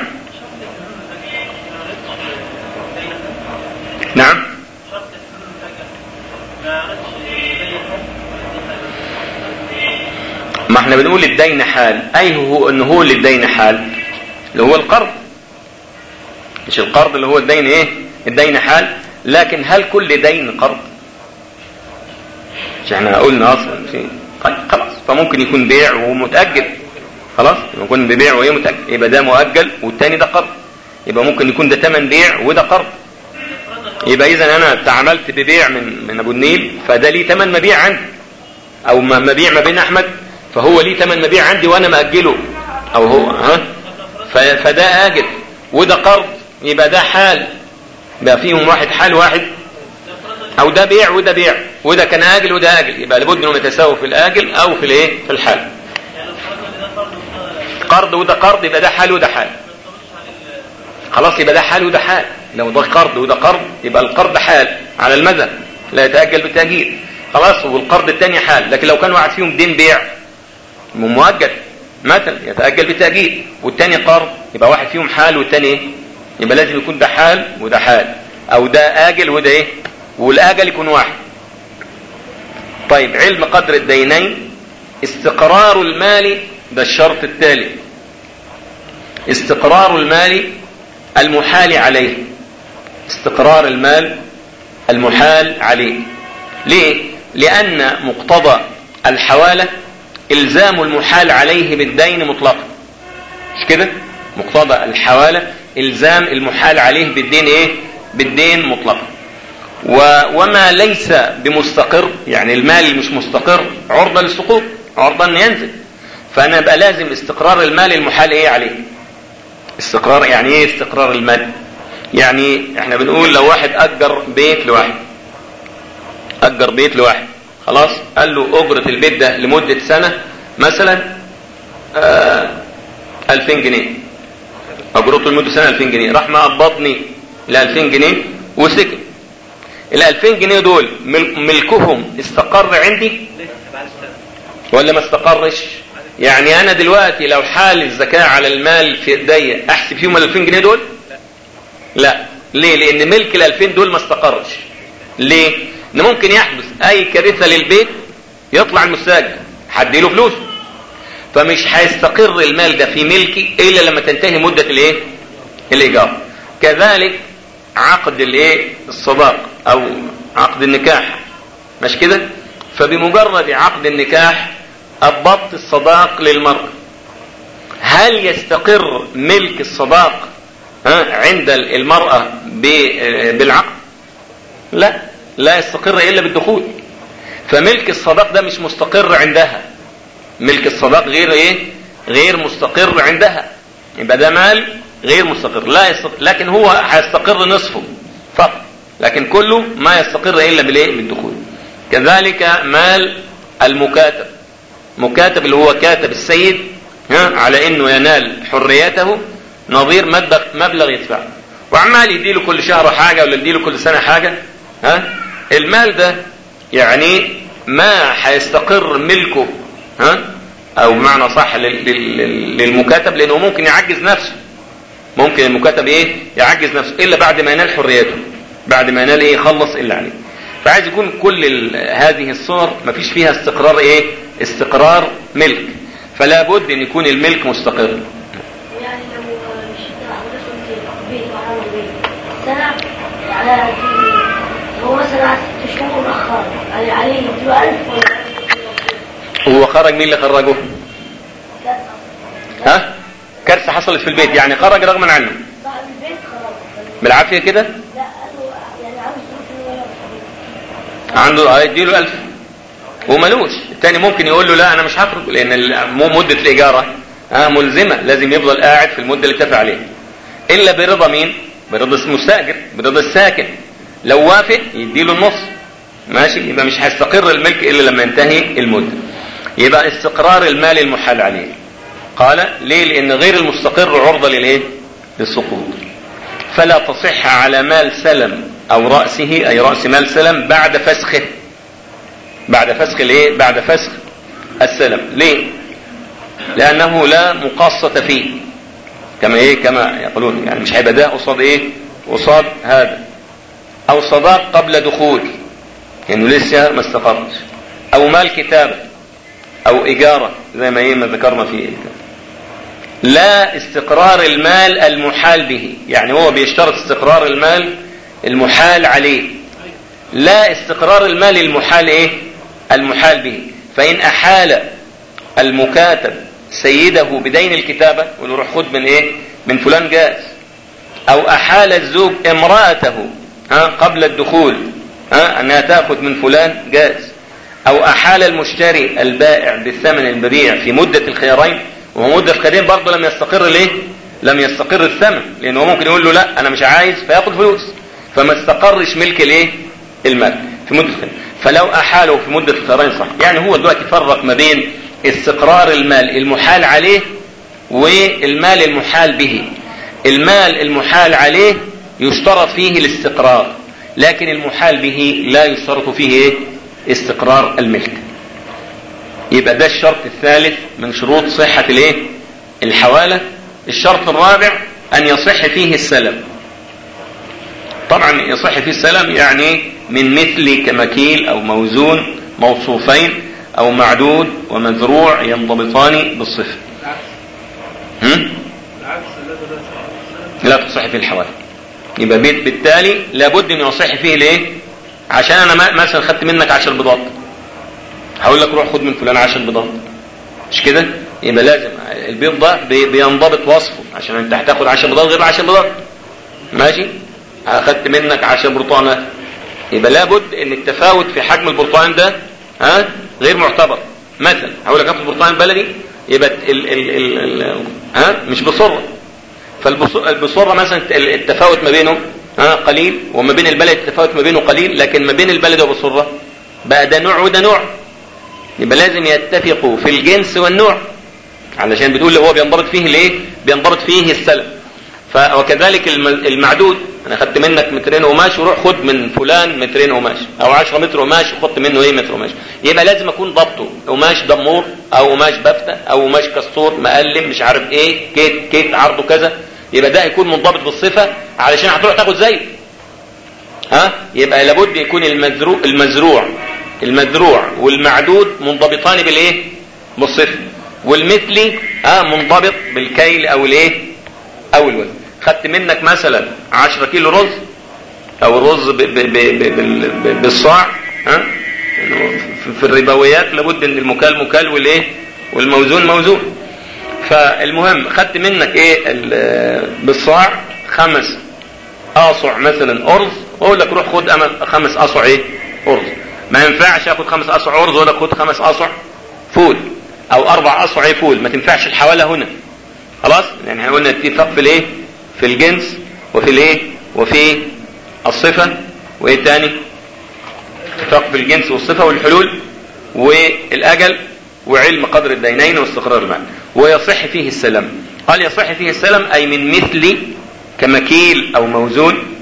نعم ما احنا بنقول الدين حال، اي هو ان هو اللي الدين حال اللي هو القرض، مش القرض اللي هو الدين ايه الدين حال. لكن هل كل دين قرض؟ مش احنا قلنا اصلا في خلاص، فممكن يكون بيع ومتأجل خلاص، يكون ببيع وايه متأجل، يبقى ده مؤجل والتاني ده قرض، يبقى ممكن يكون ده ثمن بيع وده قرض. يبقى اذا انا تعاملت ببيع من من ابو النيل، فده ليه ثمن مبيع عندي، او مبيع ما بين احمد فهو ليه ثمن مبيع عندي وانا مأجله، او هو ها فده اجل وده قرض، يبقى ده حال، بقى فيهم واحد حال واحد، او ده بيع وده بيع وده كان اجل وده اجل، يبقى لابد انهم يتساووا في الاجل او في الايه في الحال. قرض وده قرض يبقى ده حال وده حال، خلاص يبقى ده حال وده حال. لو ده قرض وده قرض يبقى القرض حال على المذهب لا يتأجل بالتأجيل خلاص، والقرض الثاني حال. لكن لو كان واحد فيهم دين بيع مؤجل مثلا يتأجل بالتأجيل، والثاني قرض، يبقى واحد فيهم حال والثاني ايه، يبقى لازم يكون ده حال وده حال، او ده آجل وده ايه، والآجل يكون واحد. طيب علم قدر الدينين، استقرار المال، ده الشرط التالي، استقرار المال المحال عليه، استقرار المال المحال عليه. ليه؟ لأن مقتضى الحوالة إلزام المحال عليه بالدين مطلقا، مش كده؟ مقتضى الحوالة إلزام المحال عليه بالدين إيه؟ بالدين مطلقا. وما ليس بمستقر، يعني المال اللي مش مستقر عرضة للسقوط، عرضة أن ينزل، فأنا بقى لازم استقرار المال المحال إيه عليه. استقرار يعني إيه استقرار المال؟ يعني إحنا بنقول لو واحد أجر بيت لواحد، أجر بيت لواحد خلاص، قال له أجرة البيت ده لمدة سنة مثلا آه ألفين جنيه، أجرته لمدة سنة ألفين جنيه، راح ما قبضني لألفين جنيه وسكن. الألفين جنيه دول ملكهم استقر عندي ولا ما استقرش؟ يعني أنا دلوقتي لو حال الزكاة على المال في ايديا أحسب فيهم الألفين جنيه دول؟ لا. ليه؟ لأن ملك الألفين دول ما استقرش. ليه؟ إن ممكن يحدث أي كارثة للبيت يطلع المستأجر حد له فلوس، فمش هيستقر المال ده في ملكي إلا لما تنتهي مدة الإيه؟ الإيجار. كذلك عقد الإيه؟ الصداق أو عقد النكاح، مش كده؟ فبمجرد عقد النكاح أبطت الصداق للمرأة، هل يستقر ملك الصداق عند المرأة بالعقد؟ لا، لا يستقر إلا بالدخول. فملك الصداق ده مش مستقر عندها، ملك الصداق غير ايه؟ غير مستقر عندها، يبقى ده مال غير مستقر. لا يستقر، لكن هو هيستقر نصفه فقط، لكن كله ما يستقر الا بالايه؟ بالدخول. كذلك مال المكاتب، مكاتب اللي هو كاتب السيد ها على انه ينال حريته نظير مبلغ مبلغ يدفعه، وعمال يديله كل شهر حاجه ولا يديله كل سنه حاجه. ها المال ده يعني ما هيستقر ملكه ها او بمعنى صح للمكاتب، لانه ممكن يعجز نفسه، ممكن المكاتب ايه؟ يعجز نفسه الا بعد ما ينال حريته، بعد ما ينال ايه؟ يخلص الا عليه. فعايز يكون كل هذه الصور ما فيش فيها استقرار ايه؟ استقرار ملك، فلا بد ان يكون الملك مستقر. يعني لو بيت وعنده بيت سنة على هو مثلا ست شهور مؤخرا يعني عليه يديله ألف. هو خرج، مين اللي خرجه؟ ها؟ كارثة حصلت في البيت، يعني خرج رغما عنه. صاحب البيت خرج بالعافية كده؟ لا يعني عنده هيديله ألف وملوش. الثاني ممكن يقول له لا أنا مش هخرج، لأن مدة الإجارة ها ملزمة، لازم يفضل قاعد في المدة اللي اتفق عليها، إلا برضا مين؟ برضا المستأجر، برضا الساكن. لو وافق يديله النص، ماشي، يبقى مش هيستقر الملك إلا لما ينتهي المدة. يبقى استقرار المال المحال عليه. قال ليه؟ لأن غير المستقر عرضة للإيه؟ للسقوط. فلا تصح على مال سلم أو رأسه، أي رأس مال سلم، بعد فسخه، بعد فسخ الإيه؟ بعد فسخ السلم. ليه؟ لأنه لا مقاصة فيه، كما إيه؟ كما يقولون، يعني مش هيبقى ده قصاد إيه؟ قصاد هذا. أو صداق قبل دخول، يعني لسه ما استقرش. أو مال كتابة أو إجارة زي ما إيه ما ذكرنا فيه. لا استقرار المال المحال به، يعني هو بيشترط استقرار المال المحال عليه، لا استقرار المال المحال إيه؟ المحال به. فإن أحال المكاتب سيده بدين الكتابة ونروح خد من إيه؟ من فلان جاز. أو أحال الزوج امرأته ها قبل الدخول ها أنها تأخذ من فلان جاز. أو أحال المشتري البائع بالثمن البريع في مدة الخيارين، وهو مدة الخيارين برضه لم يستقر ليه؟ لم يستقر الثمن، لأنه ممكن يقول له لا أنا مش عايز فيأخذ فلوس، فما استقرش ملك الايه؟ المال في مدة الخيارين. فلو أحاله في مدة الخيارين صح. يعني هو دلوقتي فرق ما بين استقرار المال المحال عليه والمال المحال به. المال المحال عليه يشترط فيه الاستقرار، لكن المحال به لا يشترط فيه ايه؟ استقرار الملك. يبقى ده الشرط الثالث من شروط صحة الايه؟ الحوالة. الشرط الرابع ان يصح فيه السلم. طبعا يصح فيه السلم يعني من مثل كمكيل او موزون موصوفين او معدود ومذروع ينضبطان بالصفة. هم؟ لا تصح فيه الحوالة. يبقى بالتالي لابد ان يصح فيه الايه؟ عشان انا مثلا خدت منك عشر بيضات، هقول لك روح خد من فلان عشر بيضات، مش كده؟ يبقى لازم البيض ده بينضبط وصفه، عشان انت هتاخد عشر بيضات غير عشر بيضات، ماشي؟ اخدت منك عشر برتقانات، يبقى لابد ان التفاوت في حجم البرتقان ده ها غير معتبر. مثلا هقول لك هاخد برتقان بلدي، يبقى ال ال ال ال ها مش بصره، فالبصره مثلا التفاوت ما بينه ها قليل، وما بين البلد التفاوت ما بينه قليل، لكن ما بين البلد وبصره بقى ده نوع وده نوع، يبقى لازم يتفقوا في الجنس والنوع، علشان بتقول هو بينضبط فيه الايه؟ بينضبط فيه السلم. وكذلك المعدود، انا خدت منك مترين قماش وروح خد من فلان مترين قماش، او عشرة متر قماش وخدت منه ايه؟ متر قماش. يبقى لازم اكون ضبطه قماش دمور او قماش بفتة او قماش كستور مقلم مش عارف ايه، كيت كيت عرضه كذا، يبقى ده يكون منضبط بالصفة علشان هتروح تاخد زيه. ها يبقى لابد يكون المزروع المزروع المزروع والمعدود منضبطان بالايه؟ بالصفة. والمثلي ها منضبط بالكيل او الايه؟ او الوزن. خدت منك مثلا عشرة كيلو رز، او الرز ب ب ب بالصاع، ها في الربويات لابد ان المكال مكال والايه؟ والموزون موزون. فالمهم خدت منك ايه بالصاع خمس اصع مثلا ارز، واقول لك روح خد خمس اصع ايه ارز. ما ينفعش اخد خمس اصع ارز ولا خد خمس اصع فول او اربع اصع فول، ما تنفعش الحوالة هنا. خلاص، يعني احنا قلنا اتفاق في الايه في الجنس وفي الايه وفي الصفة، وايه تاني اتفاق في الجنس والصفة والحلول والاجل وعلم قدر الدينين واستقرار المال. ويصح فيه السلام، قال يصح فيه السلام اي من مثل كمكيل او موزون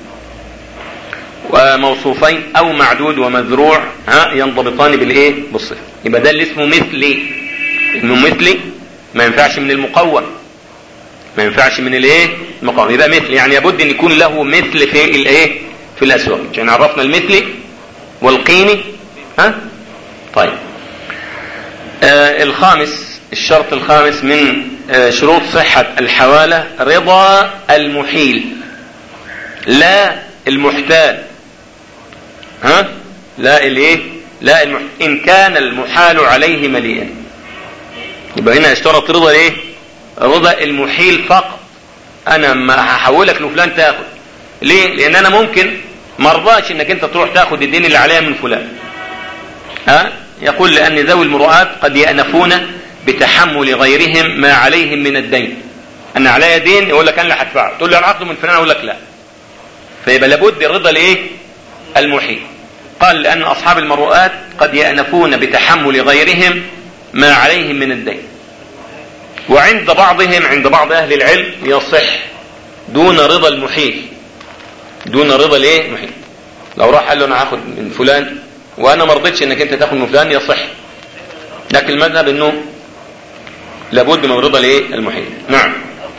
وموصوفين او معدود ومذروع ها ينضبطان بالايه بالصفة. يبقى ده اللي اسمه مثلي، انه مثلي ما ينفعش من المقوم، ما ينفعش من الايه المقوم. يبقى مثل يعني لابد ان يكون له مثل في الايه في الاسواق. عشان عرفنا المثلي والقيمي ها. طيب آه الخامس، الشرط الخامس من آه شروط صحة الحوالة رضا المحيل لا المحتال. ها لا الايه لا المحتال ان كان المحال عليه مليئا. يبقى هنا اشترط رضا ايه رضا المحيل فقط. انا ما هحولك لفلان تاخد ليه؟ لان انا ممكن مرضاش انك انت تروح تاخد الدين اللي عليها من فلان. ها يقول لان ذوي المروءات قد يأنفون بتحمل غيرهم ما عليهم من الدين. انا عليا دين يقول لك انا اللي هدفعه، تقول له انا عقده من فلان اقول لك لا. فيبقى لابد الرضا الايه المحيل. قال لان اصحاب المروءات قد يأنفون بتحمل غيرهم ما عليهم من الدين. وعند بعضهم عند بعض اهل العلم يصح دون رضا المحيل، دون رضا الايه المحيل. لو راح قال له انا هاخد من فلان وانا ما رضيتش انك انت تاخد من فلان يصح، لكن المذهب انه لابد من رضا الايه المحيل. نعم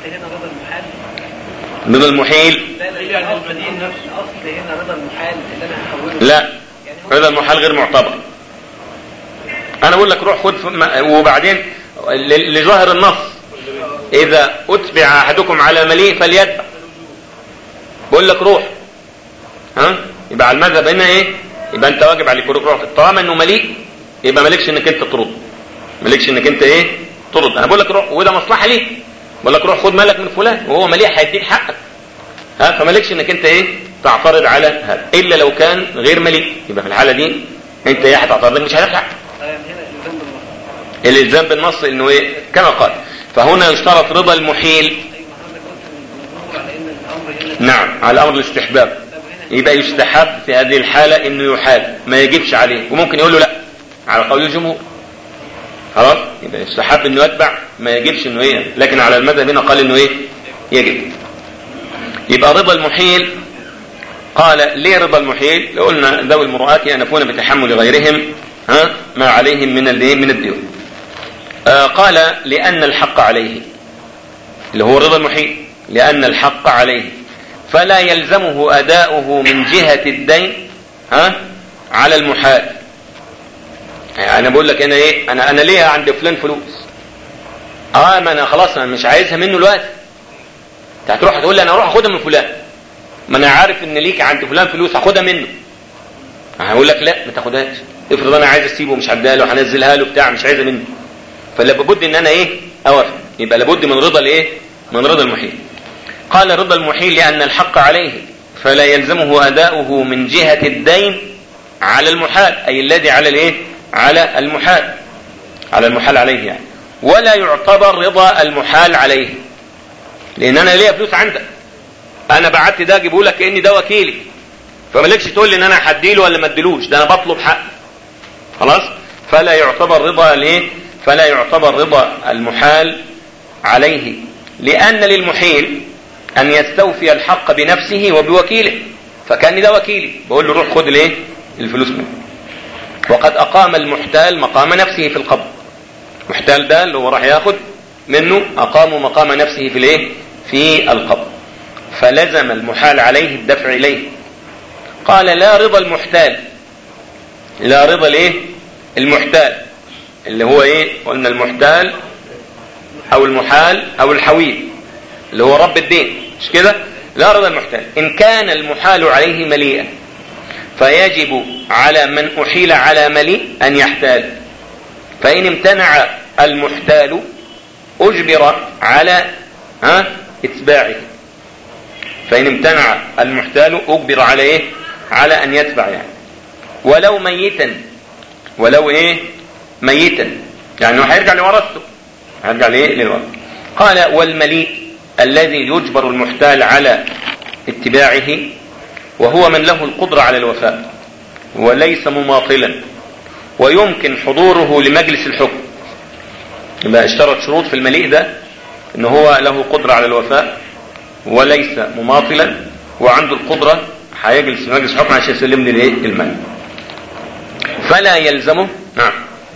رضا المحيل لا، رضا المحال غير معتبر. انا اقول لك روح خد وبعدين لظاهر النص اذا اتبع احدكم على مليء فليتبع، بقول لك روح. ها يبقى على المذهب هنا ايه يبقى انت واجب عليك روح. طالما انه مليء يبقى مالكش انك انت ترد، مالكش انك انت ايه ترد. انا بقول لك روح وده مصلحه ليك، بقول لك روح خد مالك من فلان وهو مليء هيديك حقك. ها فمالكش انك انت ايه تعترض على هذا الا لو كان غير مليء. يبقى في الحاله دي انت ايه هتعترض، مش هتدفع. الالزام بالنص انه ايه كما قال. فهنا يشترط رضا المحيل. نعم على امر الاستحباب. يبقى يستحب في هذه الحالة انه يحال ما يجبش عليه، وممكن يقول له لا على قول الجمهور. خلاص يبقى يستحب انه يتبع ما يجبش انه ايه، لكن على المذهب هنا قال انه ايه يجب. يبقى رضا المحيل. قال ليه رضا المحيل؟ لو قلنا ذوي المروءات يأنفون بتحمل غيرهم ها ما عليهم من الايه من الديون. آه قال لأن الحق عليه، اللي هو رضا المحيل، لأن الحق عليه فلا يلزمه أداؤه من جهة الدين ها على المحال. يعني أنا بقول لك أنا إيه أنا أنا ليه عند فلان فلوس؟ آه ما أنا خلاص أنا مش عايزها منه الوقت. أنت هتروح تقول لي أنا أروح أخدها من فلان، ما أنا عارف إن ليك عند فلان فلوس هاخدها منه. هقول لك لا ما تاخدهاش. افرض أنا عايز أسيبه مش هديها له هنزلها له بتاع مش عايزها منه، فلابد إن أنا إيه أوافق. يبقى لابد من رضا الإيه من رضا المحيل. قال رضا المحيل لأن الحق عليه فلا يلزمه أداؤه من جهة الدين على المحال، أي الذي على الايه على المحال على المحال عليه يعني. ولا يعتبر رضا المحال عليه، لأن أنا ليا فلوس عندك، أنا بعت ده أجيبه لك كأني ده وكيلي، فمالكش تقول لي إن أنا هديله ولا ما اديلوش، ده أنا بطلب حق. خلاص فلا يعتبر رضا ليه فلا يعتبر رضا المحال عليه، لأن للمحيل أن يستوفي الحق بنفسه وبوكيله، فكان ده وكيلي بقول له روح خد الايه الفلوس منه. وقد أقام المحتال مقام نفسه في القبض. محتال ده اللي هو راح ياخد منه أقام مقام نفسه في الايه في القبض، فلزم المحال عليه الدفع إليه. قال لا رضا المحتال، لا رضا الايه المحتال اللي هو ايه قلنا المحتال أو المحال أو الحويل اللي هو رب الدين، مش كده؟ لا رضا المحتال إن كان المحال عليه مليئا، فيجب على من أحيل على مليء أن يحتال. فإن امتنع المحتال أجبر على ها اتباعه، فإن امتنع المحتال أجبر على إيه؟ على أن يتبع يعني. ولو ميتا، ولو إيه؟ ميتا، يعني هو هيرجع لورثته، هيرجع لإيه؟ للورثة. قال والمليء الذي يجبر المحتال على اتباعه وهو من له القدرة على الوفاء وليس مماطلا ويمكن حضوره لمجلس الحكم. يبقى اشترط شروط في المليء ده ان هو له قدرة على الوفاء وليس مماطلا وعنده القدرة، هيجلس في مجلس الحكم عشان يسلم لي المال. فلا يلزمه، نعم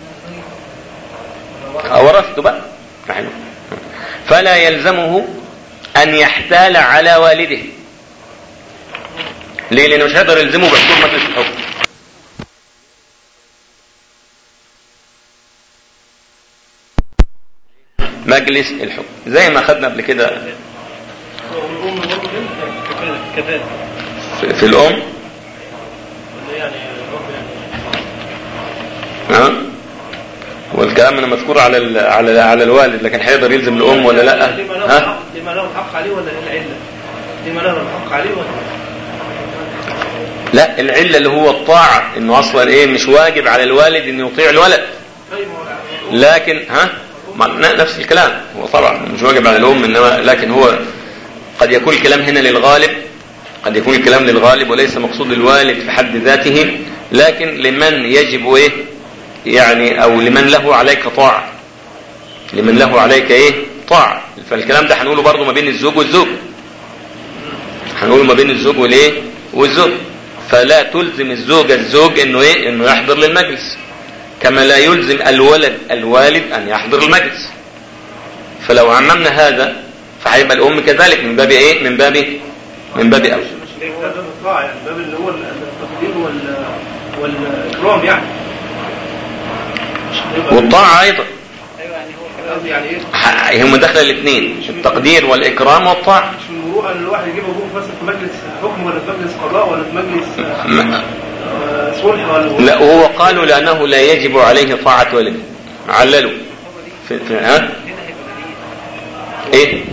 ورثته بقى، فلا يلزمه ان يحتال على والده. ليه؟ لانه مش هيقدر يلزمه بحضور مجلس الحكم. مجلس الحكم زي ما خدنا قبل كده في, في الام ها، والكلام انا مذكور على ال على على الوالد، لكن هيقدر يلزم الام ولا لا؟ ها، لما له الحق عليه ولا العله؟ لما له الحق عليه ولا لا؟ العله اللي هو الطاعه، انه اصلا ايه مش واجب على الوالد انه يطيع الولد، لكن ها نفس الكلام، هو طبعا مش واجب على الام، انما لكن هو قد يكون الكلام هنا للغالب، قد يكون الكلام للغالب وليس مقصود الوالد في حد ذاته، لكن لمن يجب ايه يعني، او لمن له عليك طاعة، لمن له عليك ايه طاعة. فالكلام ده هنقوله برضو ما بين الزوج والزوج، هنقوله ما بين الزوج والايه والزوج. فلا تلزم الزوجة الزوج انه ايه انه يحضر للمجلس، كما لا يلزم الولد الوالد ان يحضر المجلس. فلو عممنا هذا فهيبقى الام كذلك من باب ايه من باب من باب اولى. مش باب الطاعة يعني، باب اللي هو التقدير وال والاكرام يعني، والطاعة ايضا. ايوه يعني هو قصدي يعني ايه، هم داخله الاثنين، التقدير والاكرام والطاعة. مش من المروءة ان الواحد يجيب ابوه مثلا في مجلس حكم ولا في مجلس قضاء ولا في مجلس صلح ولا. لا، وهو قالوا لانه لا يجب عليه طاعة والده، عللوا في في ها ايه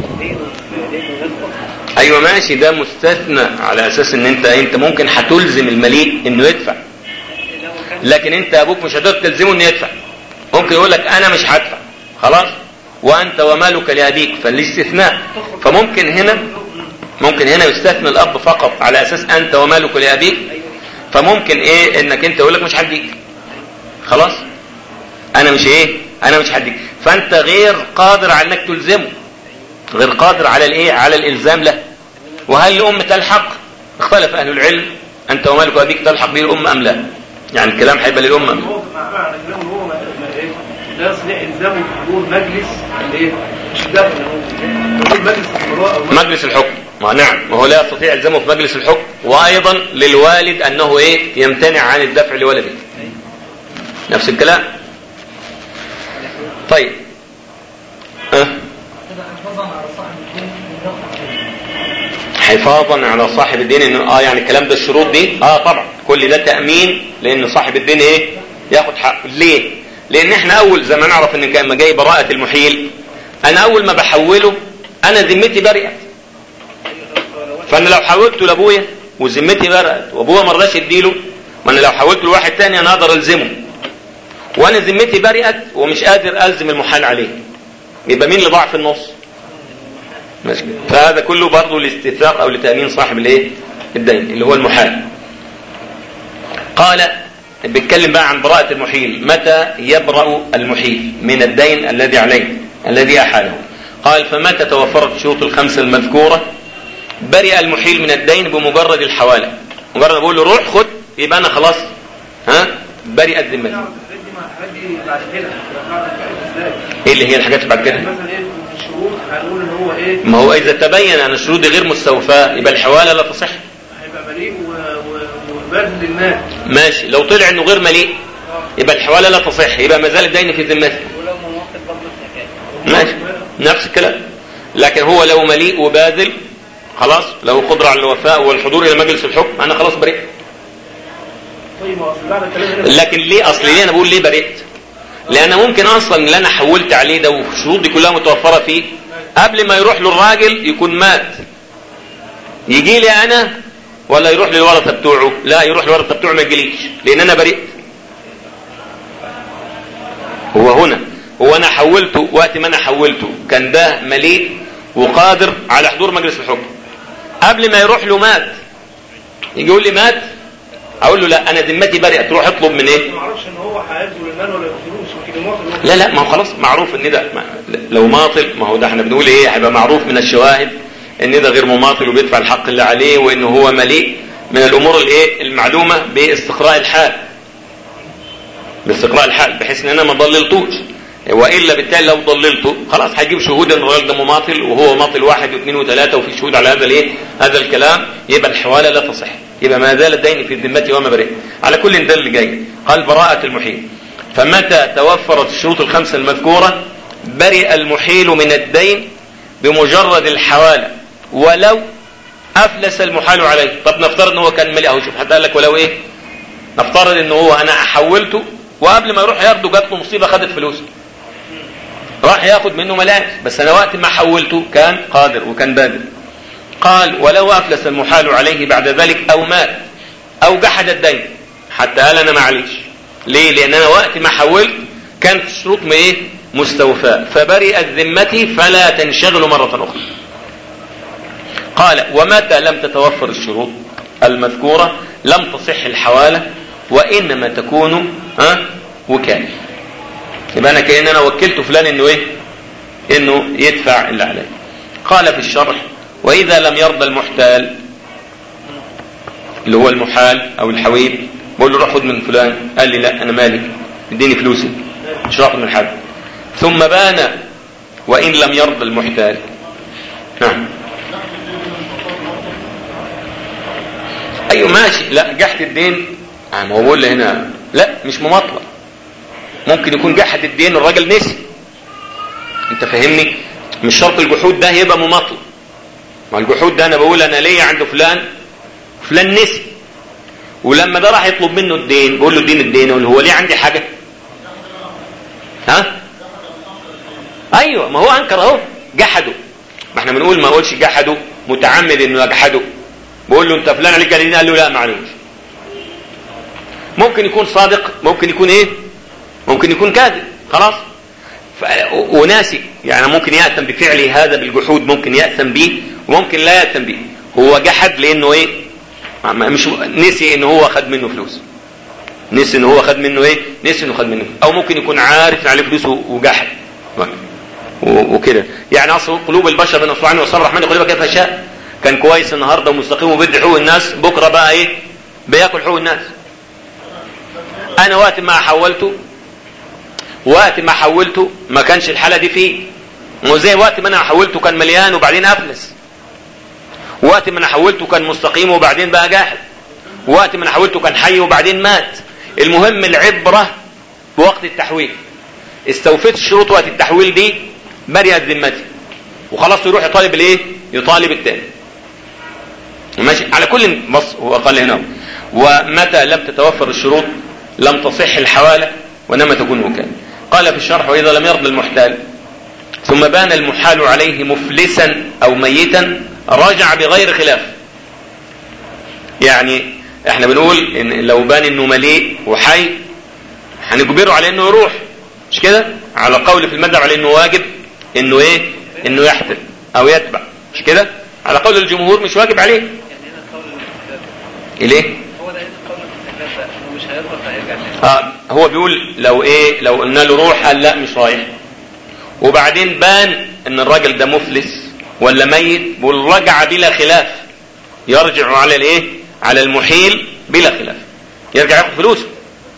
ايوه ماشي، ده مستثنى على اساس ان انت انت ممكن هتلزم المليء انه يدفع، لكن انت ابوك مش هتقدر تلزمه انه يدفع. ممكن يقول لك انا مش هدفع خلاص وانت ومالك لابيك، فالاستثناء. فممكن هنا ممكن هنا يستثنى الاب فقط على اساس انت ومالك لابيك، فممكن ايه انك انت يقول لك مش هديك خلاص، انا مش ايه انا مش هديك، فانت غير قادر على انك تلزمه، غير قادر على الايه على الالزام له. وهل الام تلحق؟ اختلف اهل العلم، انت ومالك وابيك تلحق به الام ام لا؟ يعني الكلام هيبقى للام ام هو معنى كلامه هو لا يصلح الزامه حضور مجلس الايه مش دفع حضور مجلس القضاء او مجلس الحكم. ما نعم، ما هو لا يستطيع الزامه في مجلس الحكم، وايضا للوالد انه ايه يمتنع عن الدفع لولده، نفس الكلام. طيب أه؟ حفاظا على صاحب الدين، انه اه يعني الكلام ده الشروط دي اه طبعا كل ده تأمين لان صاحب الدين ايه ياخد حقه. ليه؟ لان احنا اول زي ما نعرف ان كان جاي براءة المحيل، انا اول ما بحوله انا ذمتي برئت، فانا لو حولته لابويا وذمتي برئت وابويا ما رضاش يديله، ما انا لو حولته لواحد تاني انا اقدر الزمه وانا ذمتي برئت ومش قادر الزم المحال عليه، يبقى مين اللي ضاع في النص؟ ماشي. فهذا كله برضه لاستثاق او لتأمين صاحب الايه الدين اللي هو المحال. قال بيتكلم بقى عن براءة المحيل، متى يبرأ المحيل من الدين الذي عليه الذي أحاله؟ قال فمتى توفرت الشروط الخمسة المذكورة برئ المحيل من الدين بمجرد الحوالة، مجرد بقول له روح خد يبقى انا خلاص ها برئت ذمتي. ايه اللي هي الحاجات اللي بعد كده؟ هنقول ان هو ايه، ما هو اذا تبين ان الشروط دي غير مستوفاه يبقى الحواله لا تصح، هيبقى مليء وبذل للمال. ماشي، لو طلع انه غير مليء يبقى الحواله لا تصح، يبقى ما زال الدين في ذمته. ولو مواقف برضه ماشي نفس الكلام. لكن هو لو مليء وباذل خلاص له قدره على الوفاء والحضور الى مجلس الحكم انا خلاص برئت. طيب اصل بعد الكلام لكن ليه اصل ليه انا بقول ليه برئت؟ لان ممكن اصلا اللي انا حولت عليه ده والشروط دي كلها متوفره فيه قبل ما يروح له الراجل يكون مات، يجي لي انا ولا يروح للورثه بتوعه؟ لا، يروح للورثه بتوعه ما يجيليش لان انا بريء. هو هنا هو انا حولته وقت ما انا حولته كان ده مليء وقادر على حضور مجلس الحكم، قبل ما يروح له مات، يجي يقول لي مات، اقول له لا انا ذمتي بريئه، تروح اطلب من ايه؟ ما اعرفش ان هو هيبذل المال ولا الفلوس وكده مواطن. لا لا، ما هو خلاص معروف ان ده لو ماطل، ما هو ده احنا بنقول ايه، هيبقى معروف من الشواهد ان ده غير مماطل وبيدفع الحق اللي عليه، وان هو مليء من الامور الايه المعلومه باستقراء الحال، باستقراء الحال بحيث ان انا ما ضللتوش، والا بالتالي لو ضللته خلاص هيجيب شهود ان الراجل ده مماطل وهو ماطل واحد واثنين وثلاثه وفي شهود على هذا الايه هذا الكلام، يبقى الحواله لا تصح، يبقى ما زال الدين في ذمته وما برئ. على كل ده اللي جاي قال براءة المحيل، فمتى توفرت الشروط الخمسه المذكوره برئ المحيل من الدين بمجرد الحواله ولو افلس المحال عليه. طب نفترض ان هو كان ملئ اهو، شوف حتى قال لك ولو ايه، نفترض ان هو انا حولته وقبل ما يروح ياخده جات له مصيبه خدت فلوسه، راح ياخد منه ملاش، بس انا وقت ما حولته كان قادر وكان بادر. قال ولو افلس المحال عليه بعد ذلك او مات او جحد الدين، حتى قال انا معليش، ليه؟ لان انا وقت ما حولت كانت الشروط ايه مستوفاه، فبرئت ذمتي فلا تنشغل مره اخرى. قال ومتى لم تتوفر الشروط المذكوره لم تصح الحواله وانما تكون ها وكاله. يبقى انا كأن انا وكلت فلان انه ايه، انه يدفع اللي عليه. قال في الشرح واذا لم يرضى المحتال اللي هو المحال او الحويل، بقول له روح خد من فلان، قال لي لا انا مالي اديني فلوسي مش هاخد من حد، ثم بان وان لم يرضى المحتال. نعم ايوه ماشي، لا جحد الدين ما هو بقول له هنا لا مش مماطله، ممكن يكون جحد الدين الراجل نسي، انت فاهمني؟ مش شرط الجحود ده يبقى مماطل، ما الجحود ده انا بقول انا ليا عند فلان فلان نسي، ولما ده راح يطلب منه الدين بقول له الدين الدين، يقول هو ليه عندي حاجه؟ ها ايوه ما هو انكر اهو جحده، ما احنا بنقول ما اقولش جحده متعمد انه يجحده، بقول له انت فلان عليك دين، قال له لا معلوش. ممكن يكون صادق، ممكن يكون ايه، ممكن يكون كاذب خلاص ف... وناسي، يعني ممكن يأتم بفعله هذا بالجحود، ممكن يأتم به وممكن لا يأتم به، هو جحد لانه ايه مش نسي انه هو خد منه فلوس، نسي انه هو خد منه ايه نسي انه خد منه، او ممكن يكون عارف عليه فلوس وجحد وكده. يعني اصل قلوب البشر بين اصبعين وصار الرحمن يقلبها كيف شاء، كان كويس النهارده ومستقيم وبيدي حقوق الناس، بكره بقى ايه بياكل حقوق الناس. انا وقت ما حولته وقت ما حولته ما كانش الحاله دي فيه، مو زي وقت ما انا حولته كان مليان وبعدين افلس، وقت ما انا حولته كان مستقيم وبعدين بقى جاحد، وقت ما انا حولته كان حي وبعدين مات. المهم العبره بوقت التحويل، استوفيت الشروط وقت التحويل دي برئت ذمتي وخلاص، يروح يطالب الايه يطالب الثاني ماشي. على كل بص هو قال هنا ومتى لم تتوفر الشروط لم تصح الحواله وانما تكون وكاله. قال في الشرح واذا لم يرضى المحتال ثم بان المحال عليه مفلسا او ميتا رجع بغير خلاف. يعني احنا بنقول ان لو بان انه مليء وحي هنجبره على انه يروح، مش كده؟ على قول في المذهب على انه واجب انه ايه انه يحتل او يتبع، مش كده؟ على قول الجمهور مش واجب عليه. يعني هنا قول ليه؟ هو ده قول الاستخلاف بقى انه مش هيرضى فهيرجع اه هو بيقول لو ايه لو قلنا له روح قال لا مش رايح، وبعدين بان ان الراجل ده مفلس ولا ميت، بيقول رجع بلا خلاف، يرجع على الايه على المحيل بلا خلاف، يرجع ياخد فلوسه.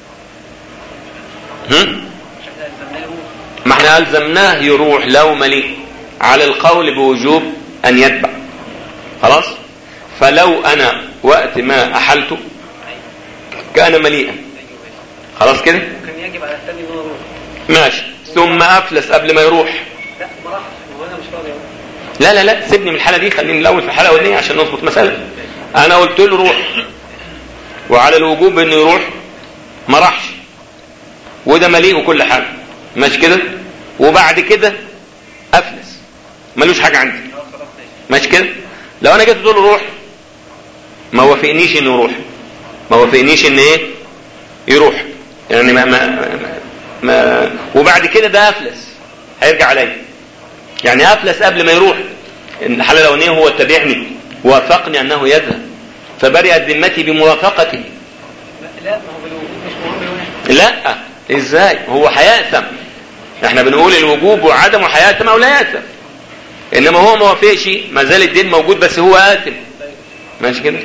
هم ما احنا الزمناه يروح لو مليء على القول بوجوب ان يتبع خلاص. فلو انا وقت ما احلته كان مليئا خلاص كده ممكن يجب على الثاني انه يروح ماشي، ثم افلس قبل ما يروح، لا ما راحش وانا مش راضي اروح. لا لا لا سيبني من الحاله دي، خليني الاول في الحاله الاولانيه عشان نظبط مساله. انا قلت له روح وعلى الوجوب انه يروح، ما راحش وده مليء وكل حاجه، ماشي كده، وبعد كده افلس ملوش حاجه عندي، ماشي كده. لو انا جيت تقول له روح ما وافقنيش انه يروح، ما وافقنيش ان ايه يروح، يعني ما ما, ما وبعد كده ده افلس هيرجع عليا، يعني افلس قبل ما يروح. الحاله الاولانيه هو اتبعني وافقني انه يذهب فبرئت ذمتي بموافقته. لا ما هو بالوجود مش مهم. لا ازاي هو هيأثم؟ احنا بنقول الوجوب وعدم هيأثم او لا يأثم، انما هو ما وافقش ما زال الدين موجود بس هو آثم، ماشي كده.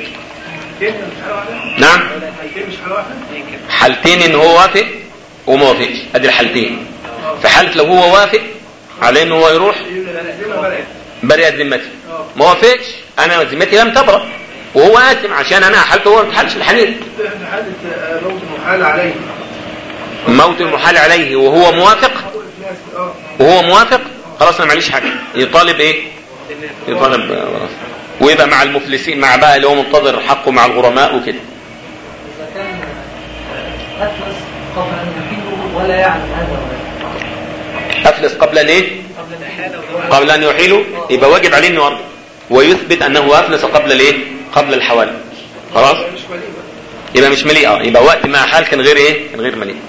نعم حالتين، ان هو وافق وما وافقش، ادي الحالتين. في حالة لو هو وافق على انه هو يروح برئت ذمتي، ما وافقش انا ذمتي لم تبرأ وهو آثم عشان انا حالته هو ما بتحالش الحالين. حالة موت المحال عليه، موت المحال عليه وهو موافق، وهو موافق خلاص انا معليش حاجه، يطالب ايه؟ يطالب ويبقى مع المفلسين، مع بقى اللي هو منتظر حقه مع الغرماء وكده. اذا كان افلس قبل ان يحيله ولا يعلم هذا ولا افلس قبل ان ايه؟ قبل الاحاله قبل ان يحيله، يبقى واجب عليه انه يرجع ويثبت انه افلس قبل الايه؟ قبل الحوالي. خلاص يبقى مش مليء، اه يبقى وقت ما حال كان غير ايه؟ كان غير مليء.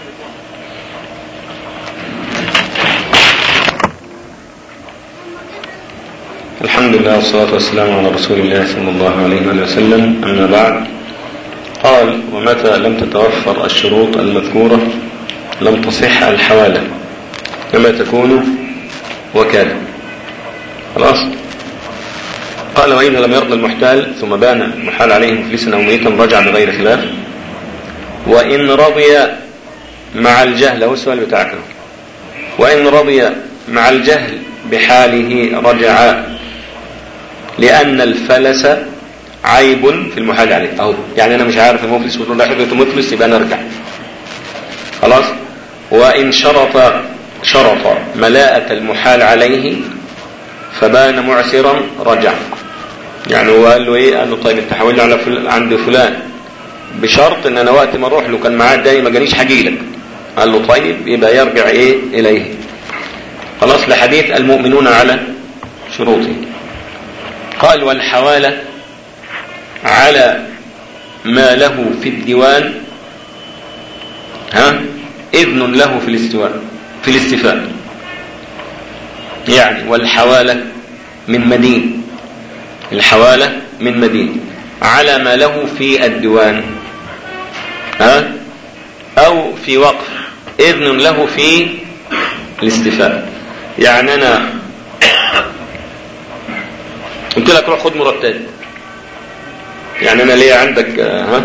الحمد لله والصلاة والسلام على رسول الله صلى الله عليه وسلم. أما بعد، قال: ومتى لم تتوفر الشروط المذكورة لم تصح الحوالة كما تكون وكالة. خلاص. قال: وإذا لم يرضى المحتال ثم بان المحال عليه مفلسا أو ميتا رجع بغير خلاف. وإن رضي مع الجهل، هو السؤال بتاعك، وإن رضي مع الجهل بحاله رجع لأن الفلس عيب في المحال عليه. أهو يعني أنا مش عارف المفلس وتقول له حكمة مفلس يبقى نرجع. خلاص. وإن شرط شرط ملاءة المحال عليه فبان معسرا رجع. يعني هو قال له ايه؟ قال له طيب انت حاول على فل... عند فلان بشرط ان انا وقت ما اروح له كان معاه الداني ما جانيش هجيلك. قال له طيب يبقى يرجع ايه اليه. خلاص. لحديث المؤمنون على شروطه. قال: والحوالة على ما له في الديوان ها إذن له في الاستواء في الاستفاء. يعني والحوالة من مدين، الحوالة من مدين على ما له في الديوان ها أو في وقف إذن له في الاستفاء. يعني أنا قلت لك روح خد مرتب، يعني أنا ليه عندك ها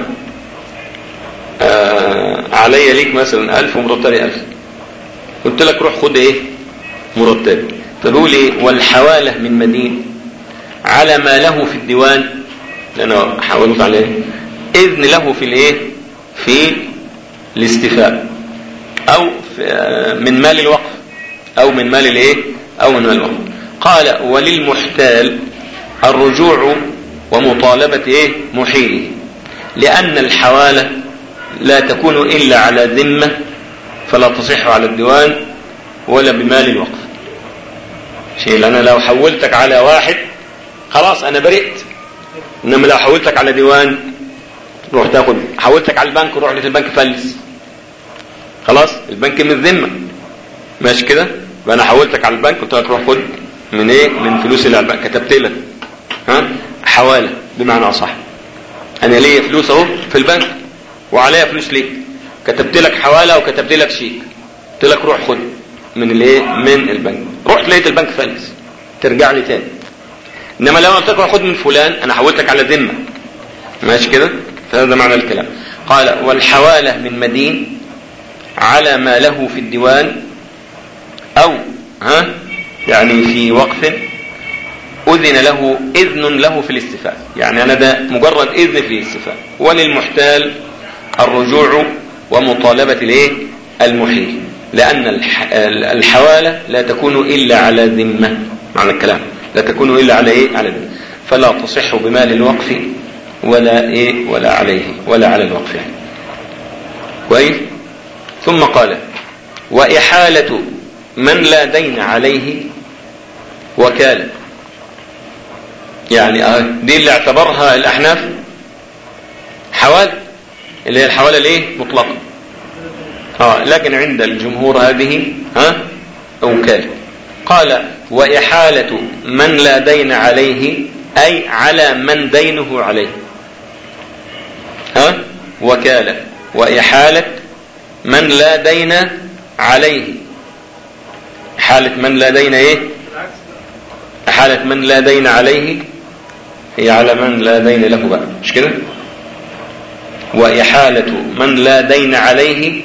آه علي ليك مثلا ألف ومرتبي ألف، قلت لك روح خد إيه مرتب. فبقول إيه؟ والحوالة من مدين على ما له في الديوان، لأنه حاولت عليه إذن له في الإيه في الاستفاء أو من مال الوقف أو من مال الإيه أو من مال الوقف. قال: وللمحتال الرجوع ومطالبة إيه محيله، لأن الحوالة لا تكون إلا على ذمة فلا تصح على الديوان ولا بمال الوقف. شيء أنا لو حولتك على واحد خلاص أنا برئت، إنما لو حولتك على ديوان روح تاخد، حولتك على البنك روح للبنك فلس، خلاص البنك من الذمة، ماشي كده. فأنا حولتك على البنك قلت لك روح خد من إيه من فلوس اللي على البنك، كتبت لك ها حوالة بمعنى أصح. أنا ليا فلوس أهو في البنك وعليها فلوس ليك، كتبت لك حوالة وكتبت لك شيك، قلت لك روح خد من الايه من البنك، رحت لقيت البنك فلس ترجع لي تاني. انما لو قلت لك روح خد من فلان انا حولتك على ذمه، ماشي كده. فهذا معنى الكلام. قال: والحوالة من مدين على ما له في الديوان او ها يعني في وقف أذن له إذن له في الاستفاء، يعني أنا ده مجرد إذن في الاستفاء. وللمحتال الرجوع ومطالبة الايه المحيل، لأن الحوالة لا تكون إلا على ذمة، معنى الكلام لا تكون إلا على إيه على ذمة، فلا تصح بمال الوقف ولا إيه ولا عليه ولا على الوقف يعني. كويس. ثم قال: وإحالة من لا دين عليه وكالة. يعني دي اللي اعتبرها الأحناف حوالة، اللي هي الحوالة الايه مطلقة. اه لكن عند الجمهور هذه ها وكالة. قال وإحالة من لا دين عليه أي على من دينه عليه. ها وكالة وإحالة من لا دين عليه. حالة من لا دين ايه؟ حالة من لا دين عليه هي على من لا دين له بقى، مش كده؟ وإحالة من لا دين عليه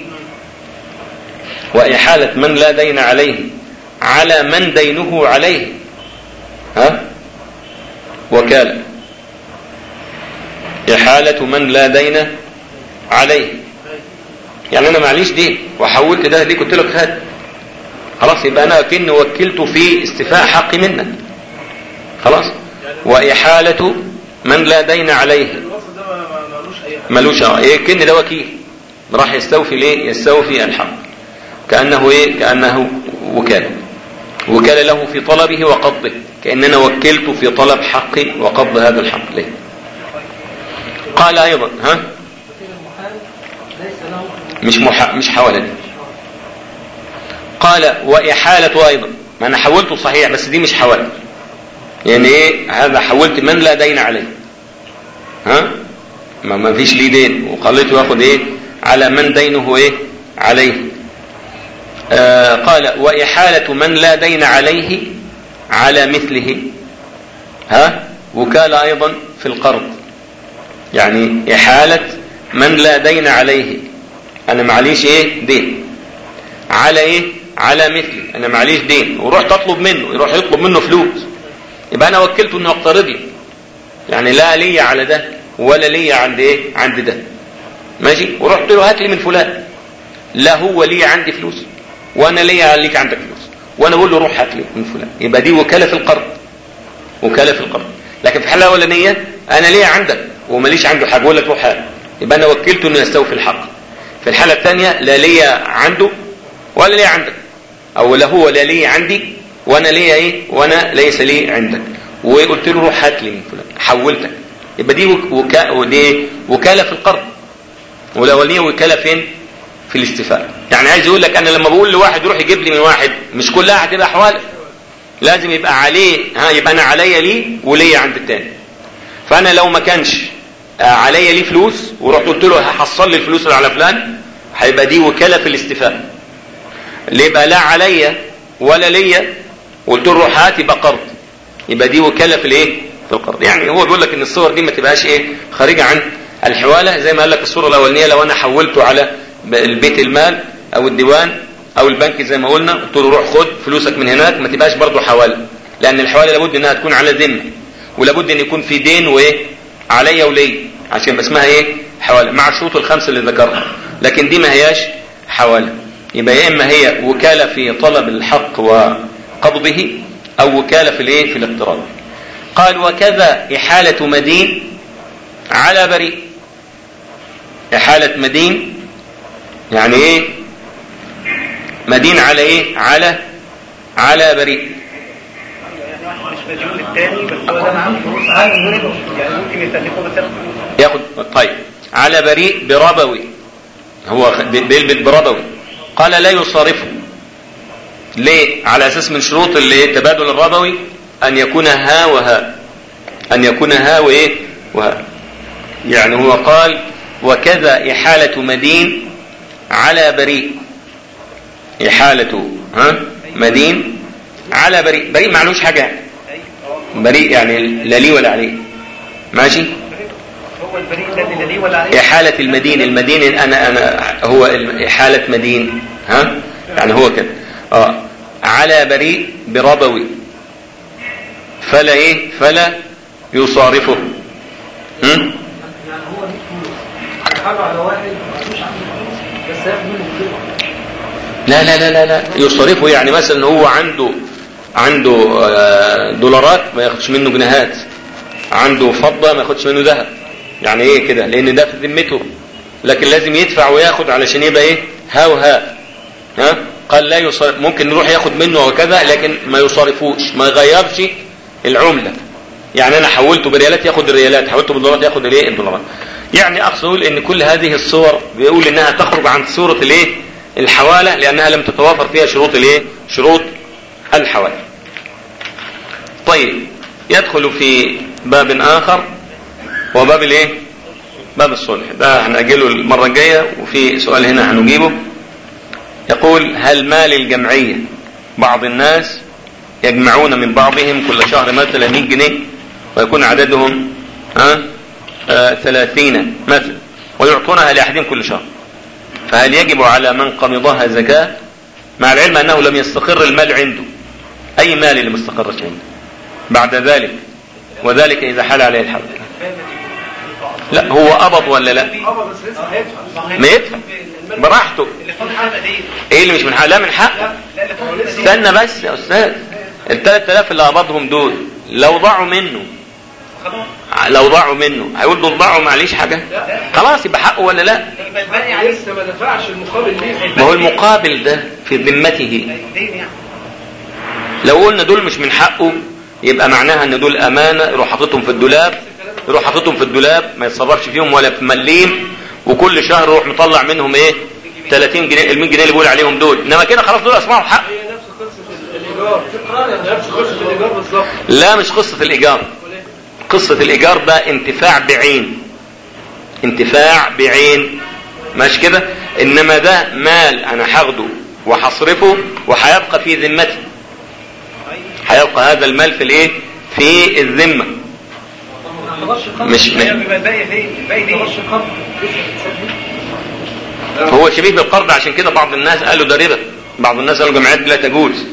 وإحالة من لا دين عليه على من دينه عليه. ها وكالة إحالة من لا دين عليه. يعني أنا معليش دين وحولت ده ليه قلت لك هات، خلاص يبقى أنا كني وكلته في استيفاء حقي منك، خلاص. وإحالة من لا دين عليه ملوش ايه كن ده وكيل راح يستوفي ليه يستوفي الحق، كأنه ايه كأنه وكالة وكالة له في طلبه وقبضه، كأننا وكلت في طلب حقي وقبض هذا الحق ليه. قال ايضا ها مش مح... مش حوالة. قال وإحالة ايضا، ما انا حولته صحيح بس دي مش حوالة، يعني ايه هذا حولت من لا دين عليه، ها ما ما فيش ليه دين وخليته ياخد ايه على من دينه ايه عليه. آه قال وإحالة من لا دين عليه على مثله. ها وكالة ايضا في القرض، يعني إحالة من لا دين عليه، انا معليش ايه دين على ايه على مثلي، انا معليش دين ورحت اطلب منه يروح يطلب منه فلوس، يبقى انا وكلته انه يقترض لي، يعني لا لي على ده ولا لي عند ايه عند ده، ماشي. ورحت له هات لي من فلان، لا هو لي عندي فلوس وانا لي عليك عندك فلوس، وانا اقول له روح هات لي من فلان، يبقى دي وكاله في القرض، وكاله في القرض. لكن في الحاله الاولانيه انا لي عندك وماليش عنده حاجه اقول لك روح هات، يبقى انا وكلته انه يستوفي الحق. في الحاله الثانيه لا لي عنده ولا لي عندك، او لا هو لا لي عندي وانا لي ايه وانا ليس لي عندك، وقلت له روح هات لي من فلان حولتك، يبقى دي وكا... ودي وكاله في القرض، والاولانيه وكاله فين في الاستيفاء. يعني عايز يقول لك انا لما بقول لواحد روح يجيب لي من واحد مش كلها هتبقى حوالة، لازم يبقى عليه ها يبقى انا عليا ليه وليا عند الثاني. فانا لو ما كانش عليا ليه فلوس ورحت قلت له هحصل لي الفلوس اللي على فلان، هيبقى دي وكاله في الاستيفاء. اللي يبقى لا عليا ولا ليا وقلت له روح هات يبقى قرض، يبقى دي وكاله في الايه في القرض. يعني هو بيقول لك ان الصور دي ما تبقاش ايه خارجه عن الحواله، زي ما قال لك الصوره الاولانيه لو انا حولته على البيت المال او الديوان او البنك زي ما قلنا قلت له روح خد فلوسك من هناك، ما تبقاش برضه حواله، لان الحواله لابد انها تكون على ذمه، ولابد ان يكون في دين وايه عليا ولي عشان اسمها ايه حواله مع الشروط الخمسه اللي ذكرها. لكن دي ما هياش حواله، يبقى يا اما هي وكاله في طلب الحق وقبضه او وكاله في الايه في الاقتراض. قال وكذا إحالة مدين على بريء. إحالة مدين يعني ايه مدين على ايه على على بريء، يعني واحد مش مديون للتاني بس هو ده معاه فلوس عنه يعني ممكن يسلفه بس ياخد. طيب على بريء بربوي، هو بيلبس بربوي. قال لا يصارفه ليه؟ على اساس من شروط اللي تبادل الربوي ان يكون ها وها، ان يكون ها وايه وها. يعني هو قال وكذا إحالة مدين على بريء، إحالة ها مدين على بريء، بريء معلوش حاجة، بريء يعني لا لي ولا عليه، ماشي. هو البريء الذي لا لي ولا عليه. إحالة المدين، المدين أنا أنا هو إحالة مدين ها يعني هو كده اه على بريء بربوي فلا ايه فلا يصارفه. هم؟ يعني هو ليه فلوس حاجه على واحد مش عنده فلوس بس ياخد منه فلوس. لا لا لا لا لا يصرفه، يعني مثلا هو عنده عنده دولارات ما ياخدش منه جنيهات، عنده فضة ما ياخدش منه ذهب، يعني ايه كده لان ده في ذمته، لكن لازم يدفع وياخد علشان يبقى ايه ها وها ها قال لا يصرف، ممكن نروح ياخد منه وكذا لكن ما يصرفوش، ما يغيرش العملة. يعني انا حولته بريالات ياخد الريالات، حولته بالدولارات ياخد الايه الدولارات. يعني اقصد اقول ان كل هذه الصور بيقول انها تخرج عن صورة الايه الحوالة، لانها لم تتوافر فيها شروط الايه شروط الحوالة. طيب يدخل في باب اخر وباب الايه باب الصلح، ده هنأجله المرة الجاية. وفي سؤال هنا هنجيبه، يقول هل مال الجمعية بعض الناس يجمعون من بعضهم كل شهر مثلا مئة جنيه ويكون عددهم ها آه ثلاثين مثلا ويعطونها لأحدهم كل شهر، فهل يجب على من قبضها زكاة مع العلم أنه لم يستقر المال عنده؟ أي مال اللي مستقرش عنده بعد ذلك، وذلك إذا حال عليه الحول. لا هو قبض ولا لا؟ ما يدفع براحته. ايه اللي مش من حق؟ لا من حق. استنى بس يا استاذ، الثلاث الاف اللي قبضهم دول لو ضاعوا منه لو ضاعوا منه هيقول دول ضاعوا معليش حاجه، خلاص يبقى حقه ولا لا؟ لسه ما دفعش المقابل ليه. ما هو المقابل ده في ذمته. لو قلنا دول مش من حقه يبقى معناها ان دول امانه، يروح حاططهم في الدولاب يروح حاططهم في الدولاب ما يتصرفش فيهم ولا في مليم، وكل شهر يروح مطلع منهم ايه ثلاثين جنيه ال مئة جنيه اللي بيقول عليهم دول، انما كده خلاص دول اسمعوا حق. هي نفس قصه الايجار، نفس قصه الايجار بالظبط. لا مش قصه الايجار، قصه الايجار ده انتفاع بعين، انتفاع بعين ماشي كده، انما ده مال انا هاخده وهصرفه وهيبقى في ذمتي، هيبقى هذا المال في الايه في الذمه، مش هو شبيه بالقرض. عشان كده بعض الناس قالوا ده ربا، بعض الناس قالوا الجمعيات لا تجوز،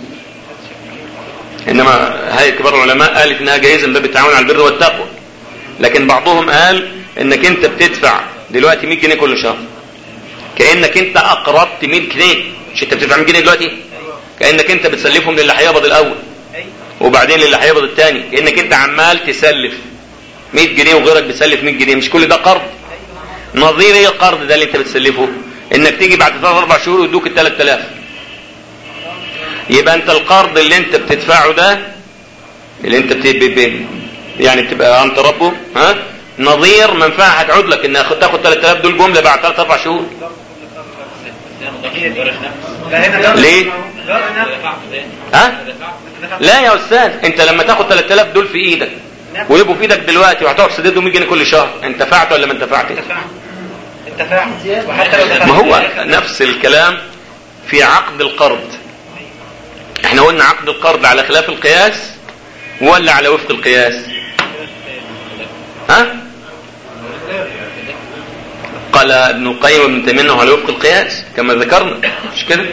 انما هيئة كبار العلماء قالت انها جائزة من باب التعاون على البر والتقوى. لكن بعضهم قال انك انت بتدفع دلوقتي مئة جنيه كل شهر، كأنك انت اقرضت مئة جنيه، مش انت بتدفع مئة جنيه دلوقتي، كأنك انت بتسلفهم للي هيقبض الاول وبعدين للي هيقبض الثاني، كأنك انت عمال تسلف مئة جنيه وغيرك بيسلف مئة جنيه، مش كل ده قرض؟ نظير ايه القرض ده اللي انت بتسلفه؟ انك تيجي بعد ثلاث اربع شهور ويدوك ال ثلاث آلاف. يبقى انت القرض اللي انت بتدفعه ده اللي انت بت... ب... ب... يعني بتبقى انت ربه ها نظير منفعه هتعود لك ان تاخد ثلاث آلاف دول جمله بعد ثلاث اربع شهور. ليه؟ ها؟ لا يا استاذ، انت لما تاخد ثلاث آلاف دول في ايدك ويبقوا في ايدك دلوقتي وهتقعد تسددهم مئة جنيه كل شهر، انتفعت ولا ما انتفعتش؟ انتفعت. وحتى لو ما هو نفس الكلام في عقد القرض. احنا قلنا عقد القرض على خلاف القياس ولا على وفق القياس؟ ها؟ قال ابن القيم وابن تيمية على وفق القياس كما ذكرنا، مش كده؟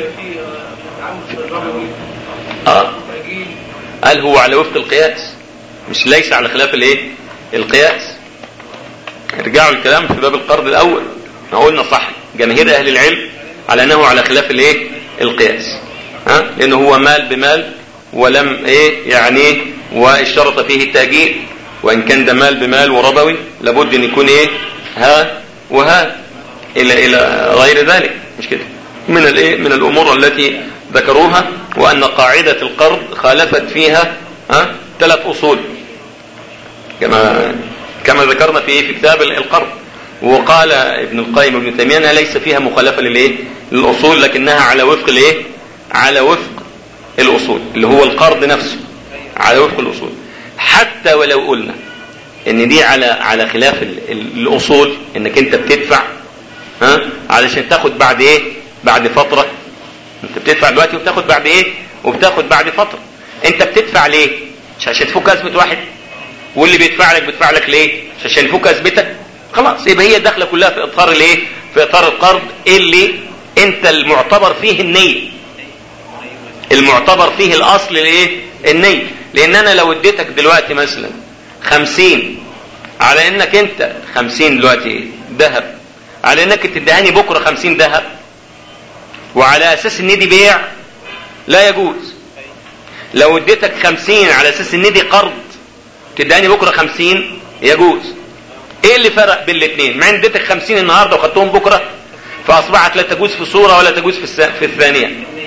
اه قال هو على وفق القياس مش ليس على خلاف الايه القياس. ارجعوا الكلام في باب القرض الاول، ما قلنا صح جماهير اهل العلم على انه على خلاف الايه القياس، ها لانه هو مال بمال ولم ايه يعني واشترط فيه التأجيل، وان كان ده مال بمال وربوي لابد ان يكون ايه ها وها الى الى غير ذلك، مش كده؟ من الايه من الامور التي ذكروها، وان قاعدة القرض خالفت فيها ها ثلاث اصول كما كما ذكرنا في في كتاب القرض. وقال ابن القيم وابن تيمية انها ليس فيها مخالفة للايه للاصول، لكنها على وفق الايه على وفق الاصول اللي هو القرض نفسه، على وفق الاصول. حتى ولو قلنا ان دي على على خلاف الاصول، انك انت بتدفع ها علشان تاخد بعد ايه بعد فترة، انت بتدفع دلوقتي وبتاخد بعد ايه وبتاخد بعد فترة. انت بتدفع ليه؟ مش عشان تفك ازمة واحد، واللي بيدفع لك بيدفع لك ليه؟ مش عشان يفك ازمتك. خلاص يبقى هي الدخله كلها في اطار الايه في اطار القرض اللي انت المعتبر فيه النية، المعتبر فيه الاصل الايه النية. لان انا لو اديتك دلوقتي مثلا خمسين على انك انت خمسين دلوقتي ذهب، على انك تدهاني بكرة خمسين ذهب، وعلى اساس ان دي بيع لا يجوز. لو اديتك خمسين على اساس ان دي قرض تدهاني بكرة خمسين يجوز. ايه اللي فرق بين الاثنين؟ مع ان اديتك خمسين النهارده وخدتهم بكره فاصبحت لا تجوز في صوره ولا تجوز في, الس... في الثانيه.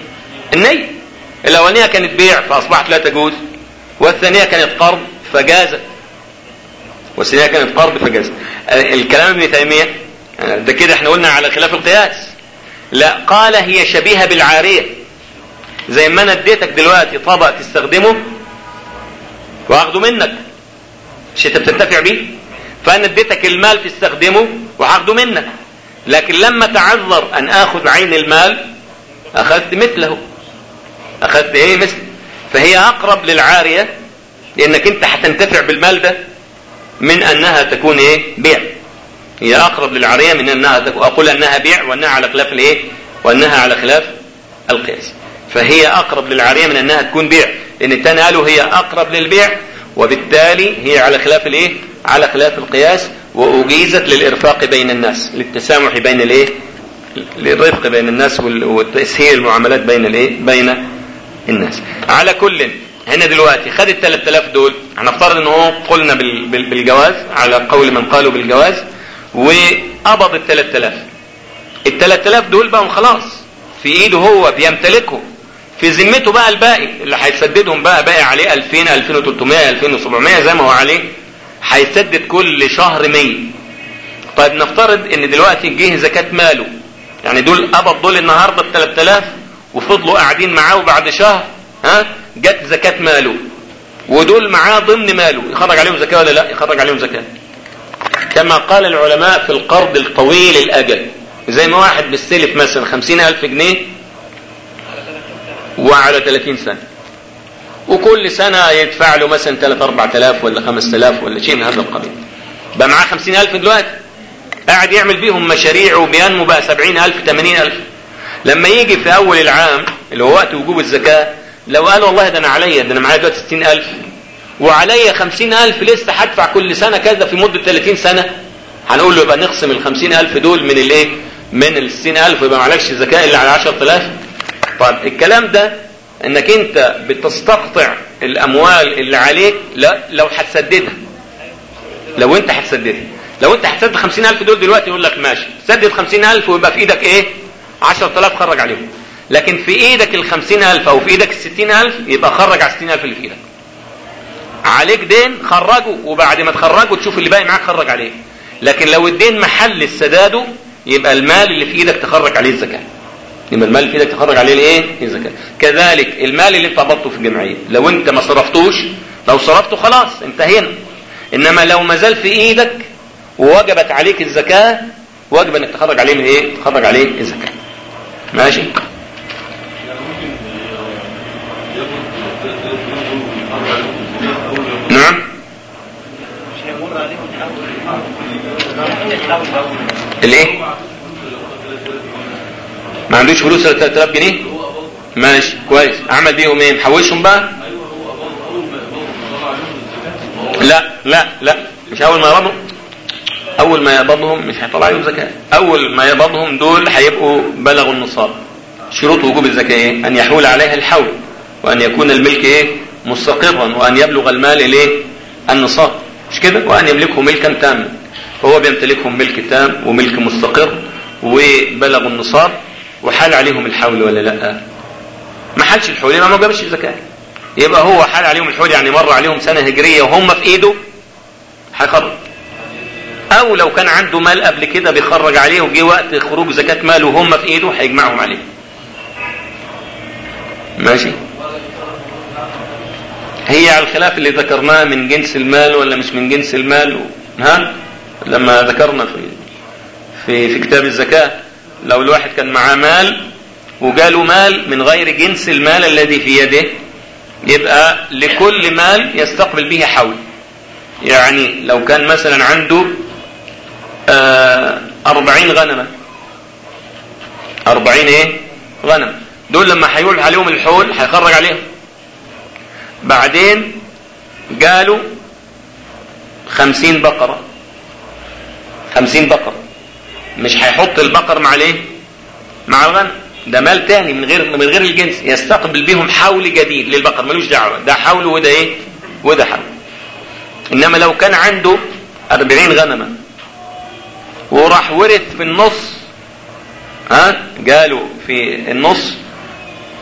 النية. الاولانية كانت بيع فاصبحت لا تجوز، والثانية كانت قرض فجازت، والثانية كانت قرض فجازت. الكلام ابن تيمية ده كده احنا قلنا على خلاف القياس. لا، قال هي شبيهة بالعارية، زي ما انا اديتك دلوقتي طبق تستخدمه واخده منك، مش انت بتنتفع بيه؟ فانا اديتك المال تستخدمه وهاخده منك، لكن لما تعذر ان اخذ عين المال اخذت مثله، اخذت ايه مثل. فهي اقرب للعارية لانك انت هتنتفع بالمال ده من انها تكون ايه بيع. هي اقرب للعارية من انها تكون، اقول انها بيع وانها على خلاف الايه، وانها على خلاف القياس. فهي اقرب للعارية من انها تكون بيع، لان الثاني قالوا هي اقرب للبيع، وبالتالي هي على خلاف الايه، على خلاف القياس، واجيزت للارفاق بين الناس، للتسامح بين الايه، للرفق بين الناس والتسهيل المعاملات بين الايه، بين الناس. على كل هنا دلوقتي خد ال ثلاثة آلاف دول، هنفترض ان هو قلنا بالجواز على قول من قالوا بالجواز، وقبض ال ثلاثة آلاف. ال ثلاثة آلاف دول بقى خلاص في ايده، هو بيمتلكه، في ذمته بقى الباقي اللي هيسددهم بقى باقي عليه ألفين ألفين وثلاثمائة ألفين وسبعمائة زي ما هو عليه، هيسدد كل شهر مية. طيب نفترض ان دلوقتي جه زكاة ماله، يعني دول قبض دول النهارده ب ثلاثة آلاف وفضلوا قاعدين معاه، وبعد شهر ها جت زكاة ماله، ودول معاه ضمن ماله، يخرج عليهم زكاة ولا لا؟ يخرج عليهم زكاة، كما قال العلماء في القرض الطويل الأجل. زي ما واحد بيستلف مثلا خمسين ألف جنيه وعلى ثلاثين سنة، وكل سنة يدفع له مثلا ثلاثة أربعة آلاف ولا خمسة آلاف ولا شيء من هذا القبيل، بقى معاه خمسين ألف دلوقتي قاعد يعمل بيهم مشاريع وبينمو بقى سبعين ألف ثمانين ألف. لما يجي في أول العام اللي هو وقت وجوب الزكاة، لو قال والله ده أنا عليا، ده أنا معايا دلوقتي ستين ألف وعليا خمسين ألف لسه هدفع كل سنة كذا في مدة ثلاثين سنة، هنقول له يبقى نقسم ال خمسين ألف دول من الايه، من ال ستين ألف، ويبقى معلكش زكاة إلا على عشرة آلاف. طيب الكلام ده انك انت بتستقطع الاموال اللي عليك، لا لو هتسددها، لو انت هتسددها، لو انت هتسدد خمسين ألف دول دلوقتي يقول لك ماشي سدد خمسين ألف ويبقى في ايدك ايه عشرة آلاف خرج عليهم، لكن في ايدك ال خمسين ألف او في ايدك ال ستين ألف يبقى خرج على ستين ألف اللي في ايدك. عليك دين خرجه، وبعد ما تخرجه تشوف اللي باقي معاك خرج عليه. لكن لو الدين محل السداد يبقى المال اللي في ايدك تخرج عليه الزكاة، يبقى المال اللي في ايدك تخرج عليه الايه الزكاة. كذلك المال اللي انت قبضته في الجمعية لو انت ما صرفتوش، لو صرفته خلاص انتهينا، انما لو ما زال في ايدك ووجبت عليك الزكاة واجب انك تخرج عليه من ايه، تخرج عليه الزكاة. ماشي. نعم. الايه؟ ما عندوش فلوس ثلاثة آلاف جنيه؟ ماشي كويس، اعمل بيهم ايه؟ محوشهم بقى؟ لا لا لا، مش اول ما يقبضهم، اول ما يقبضهم مش هيطلع عليهم زكاة. اول ما يقبضهم دول هيبقوا بلغوا النصاب. شروط وجوب الزكاة ايه؟ ان يحول عليها الحول، وان يكون الملك ايه مستقرا، وان يبلغ المال الايه النصاب، مش كده؟ وان يملكه ملكا تاما. فهو بيمتلكهم ملك تام وملك مستقر وبلغوا النصاب وحال عليهم الحول ولا لا؟ ما حالش الحول يبقى ما جابش الزكاة، يبقى هو حال عليهم الحول يعني مر عليهم سنة هجرية وهم في ايده هيخرج. او لو كان عنده مال قبل كده بيخرج عليه وجي وقت خروج زكاة ماله وهم في ايده هيجمعهم عليه. ماشي. هي على الخلاف اللي ذكرناه من جنس المال ولا مش من جنس المال، ها لما ذكرنا في في في كتاب الزكاة، لو الواحد كان معاه مال وجاله مال من غير جنس المال الذي في يده، يبقى لكل مال يستقبل به حول. يعني لو كان مثلا عنده أربعين غنمة، أربعين ايه غنم، دول لما هيقول عليهم الحول هيخرج عليهم. بعدين قالوا خمسين بقرة، خمسين بقرة، مش هيحط البقر مع الايه مع الغنم، ده مال تاني من غير من غير الجنس، يستقبل بهم حول جديد للبقر، ملوش دعوه، ده حول وده ايه وده حول. انما لو كان عنده أربعين غنمة وراح ورث في النص، ها قالوا في النص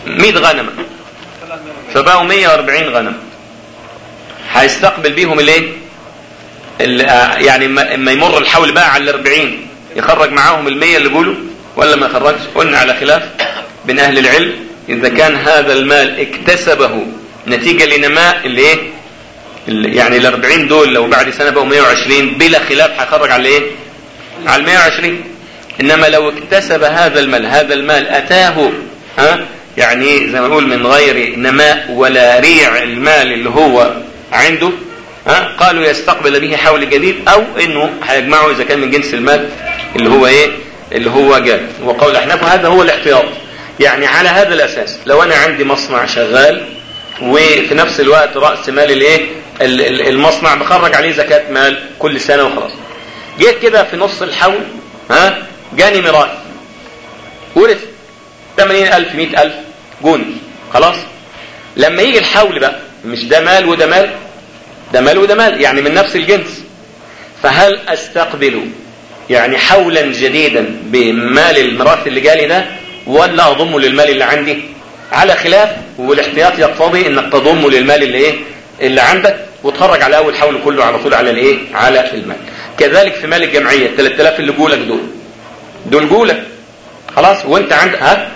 مية غنمة فبقوا مية واربعين غنم، هيستقبل بيهم الايه؟ يعني اما يمر الحول بقى على الاربعين يخرج معاهم المية اللي قولوا ولا ما يخرجش؟ قلنا على خلاف بين اهل العلم اذا كان هذا المال اكتسبه نتيجة لنماء الايه يعني الاربعين دول، لو بعد سنة بقوا مية وعشرين بلا خلاف هيخرج على ايه؟ على المية وعشرين. انما لو اكتسب هذا المال، هذا المال اتاه ها يعني زي ما نقول من غير نماء ولا ريع المال اللي هو عنده، ها قالوا يستقبل به حول جديد او انه هيجمعه اذا كان من جنس المال اللي هو ايه اللي هو جاد. وقول الاحناف هذا هو الاحتياط. يعني على هذا الاساس لو انا عندي مصنع شغال وفي نفس الوقت راس مال الايه المصنع بخرج عليه زكاة مال كل سنة وخلاص، جيت كده في نص الحول ها جاني ميراث ورث ثمانين ألف مئة ألف جوني خلاص. لما يجي الحول بقى مش ده مال وده مال، ده مال وده مال يعني من نفس الجنس، فهل استقبل يعني حولا جديدا بمال الميراث اللي جالي ده ولا اضمه للمال اللي عندي؟ على خلاف، والاحتياط يقتضي انك تضمه للمال اللي ايه اللي عندك وتخرج على اول حول كله على طول على الايه على المال. كذلك في مال الجمعيه ثلاثة آلاف اللي جولك دول دول جولك خلاص وانت عندك ها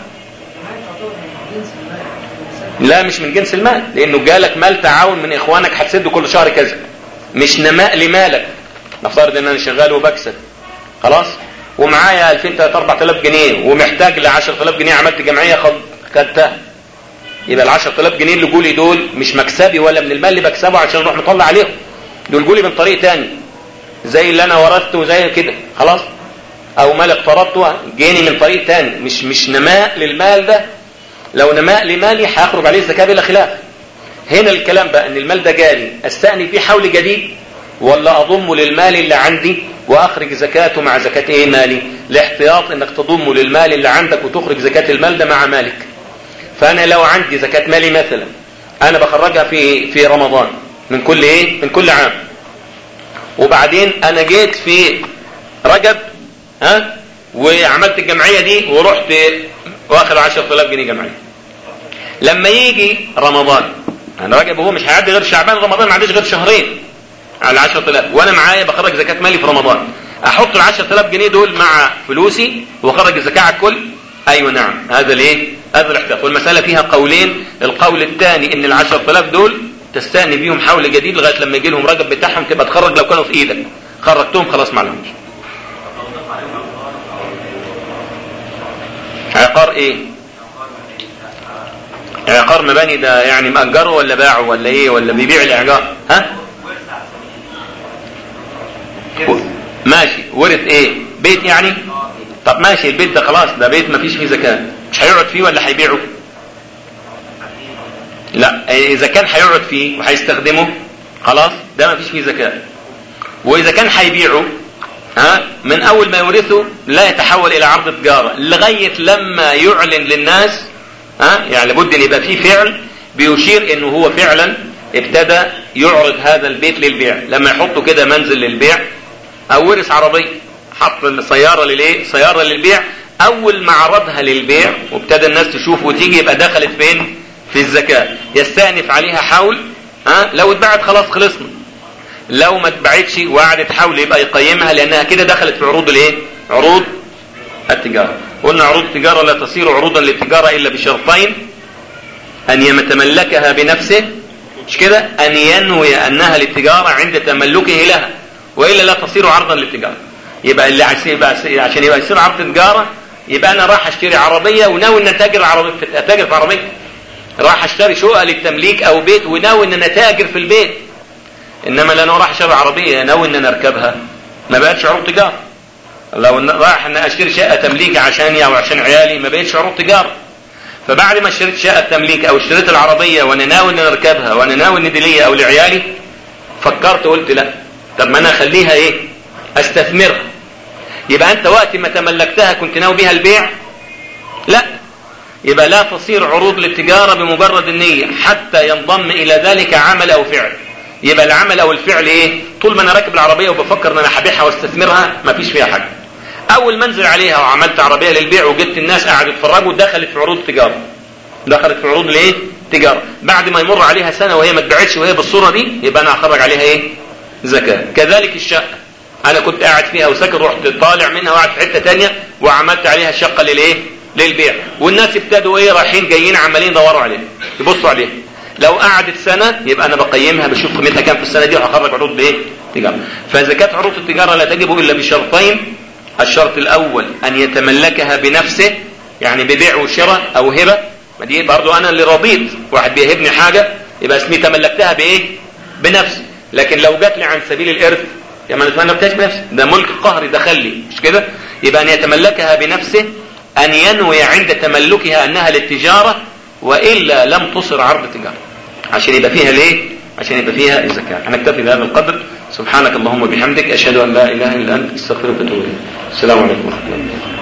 لا مش من جنس المال، لانه جالك مال تعاون من اخوانك هتسده كل شهر كذا، مش نماء لمالك. نفترض ان انا شغال وبكسب خلاص ومعايا ألفين ثلاثة أربعة آلاف جنيه ومحتاج ل عشرة آلاف جنيه، عملت جمعيه خدتها، يبقى ال عشرة آلاف جنيه اللي جولي دول مش مكسبي ولا من المال اللي بكسبه عشان نروح نطلع عليهم، دول جولي من طريق تاني زي اللي انا ورثته زي كده خلاص، او مال اقترضته جاني من طريق تاني، مش مش نماء للمال ده. لو نماء لمالي هيخرج عليه الزكاه بلا خلاف. هنا الكلام بقى ان المال ده جالي استأنف فيه حول جديد ولا اضمه للمال اللي عندي واخرج زكاته مع زكاه ايه مالي. الاحتياط انك تضمه للمال اللي عندك وتخرج زكاه المال ده مع مالك. فانا لو عندي زكاه مالي مثلا انا بخرجها في في رمضان من كل ايه من كل عام، وبعدين انا جيت في رجب ها وعملت الجمعيه دي ورحت واخد عشرة آلاف جنيه جمعيه. لما يجي رمضان انا رجب هو مش هيعدي غير شعبان، رمضان ما عنديش غير شهرين على عشرة آلاف وانا معايا بخرج زكاه مالي في رمضان، احط ال عشرة آلاف جنيه دول مع فلوسي واخرج الزكاه على الكل؟ ايوه نعم، هذا ليه؟ هذا الاحتياط. والمساله فيها قولين، القول الثاني ان ال عشرة آلاف دول تستأني بيهم حول جديد لغايه لما يجي لهم رجب بتاعهم تبقى تخرج، لو كانوا في ايدك خرجتهم خلاص ما لهمش. عقار ايه؟ عقار مباني ده يعني مأجره ولا باعه ولا ايه ولا بيبيع الاعجار؟ ها ماشي. ورث ايه؟ بيت يعني؟ طب ماشي البيت ده خلاص ده بيت ما فيش فيه زكاة، مش هيقعد فيه ولا هيبيعه؟ لا اذا كان هيقعد فيه وهيستخدمه خلاص ده ما فيش فيه زكاة. واذا كان هيبيعه ها من اول ما يورثه لا يتحول الى عرض تجارة لغاية لما يعلن للناس، ها يعني لابد ان يبقى فيه فعل بيشير انه هو فعلا ابتدى يعرض هذا البيت للبيع. لما يحطوا كده منزل للبيع او ورث عربية حط السيارة للايه سيارة للبيع، اول ما عرضها للبيع وابتدى الناس تشوف وتيجي يبقى دخلت فين؟ في الزكاة. يستأنف عليها حول، ها لو اتباعت خلاص خلصنا، لو ما اتباعتش وقعدت حول يبقى يقيمها لانها كده دخلت في عروض الايه عروض التجارة. قلنا عروض التجارة لا تصير عروضا للتجارة الا بشرطين، ان يتملكها بنفسه مش كده، ان ينوي انها للتجارة عند تملكه لها، والا لا تصير عرضا للتجارة. يبقى اللي عشان يبقى يصير عرض تجارة يبقى انا راح اشتري عربية وناوي ان اتاجر عربية اتاجر في عربية، راح اشتري شقة للتمليك او بيت وناوي ان انا اتاجر في البيت. انما لو راح اشتري عربية ناوي ان انا اركبها ما بقتش عروض تجارة. لو راح ان اشتري شقة تمليك عشاني او عشان عيالي ما بقتش عروض تجارة. فبعد ما اشتريت شقة تمليك او اشتريت العربية وانا ناوي ان انا اركبها وانا ناوي ان دي ليا او لعيالي، فكرت قلت لا، طب ما انا اخليها ايه استثمرها. يبقى انت وقت ما تملكتها كنت ناوي بيها البيع؟ لا، يبقى لا تصير عروض للتجارة بمجرد النية حتى ينضم الى ذلك عمل او فعل. يبقى العمل او الفعل ايه؟ طول ما انا راكب العربية وبفكر ان انا هبيعها واستثمرها ما فيش فيها حاجة. اول ما انزل عليها وعملت عربية للبيع وجبت الناس قاعد يتفرجوا دخلت في عروض تجارة. دخلت في عروض الايه تجاره، بعد ما يمر عليها سنه وهي ما اتباعتش وهي بالصوره دي، يبقى انا هخرج عليها ايه زكاه. كذلك الشقه، انا كنت قاعد فيها وساكن، رحت طالع منها وقعدت في حته ثانيه وعملت عليها شقه للايه للبيع، والناس ابتدوا ايه رايحين جايين عمالين يدوروا عليها يبصوا عليها، لو قعدت سنه يبقى انا بقيمها بشوف قيمتها كام في السنه دي وهخرج عروض بايه تجاره. فزكاه عروض التجاره لا تجب الا بشرطين: الشرط الاول ان يتملكها بنفسه، يعني ببيع وشراء او هبه، ما دي برضو انا اللي رضيت، واحد بيهبني حاجه يبقى اسمي تملكتها بايه بنفسي. لكن لو جات لي عن سبيل الارث يبقى ما تملكتهاش بنفسي، ده ملك قهري دخل لي، مش كده؟ يبقى ان يتملكها بنفسه، ان ينوي عند تملكها انها للتجاره، والا لم تصر عرض تجاره، عشان يبقى فيها ليه عشان يبقى فيها الزكاه. هنكتفي بهذا القدر. سبحانك اللهم وبحمدك، اشهد ان لا اله الا انت، استغفرك واتوب اليك. السلام عليكم ورحمه الله.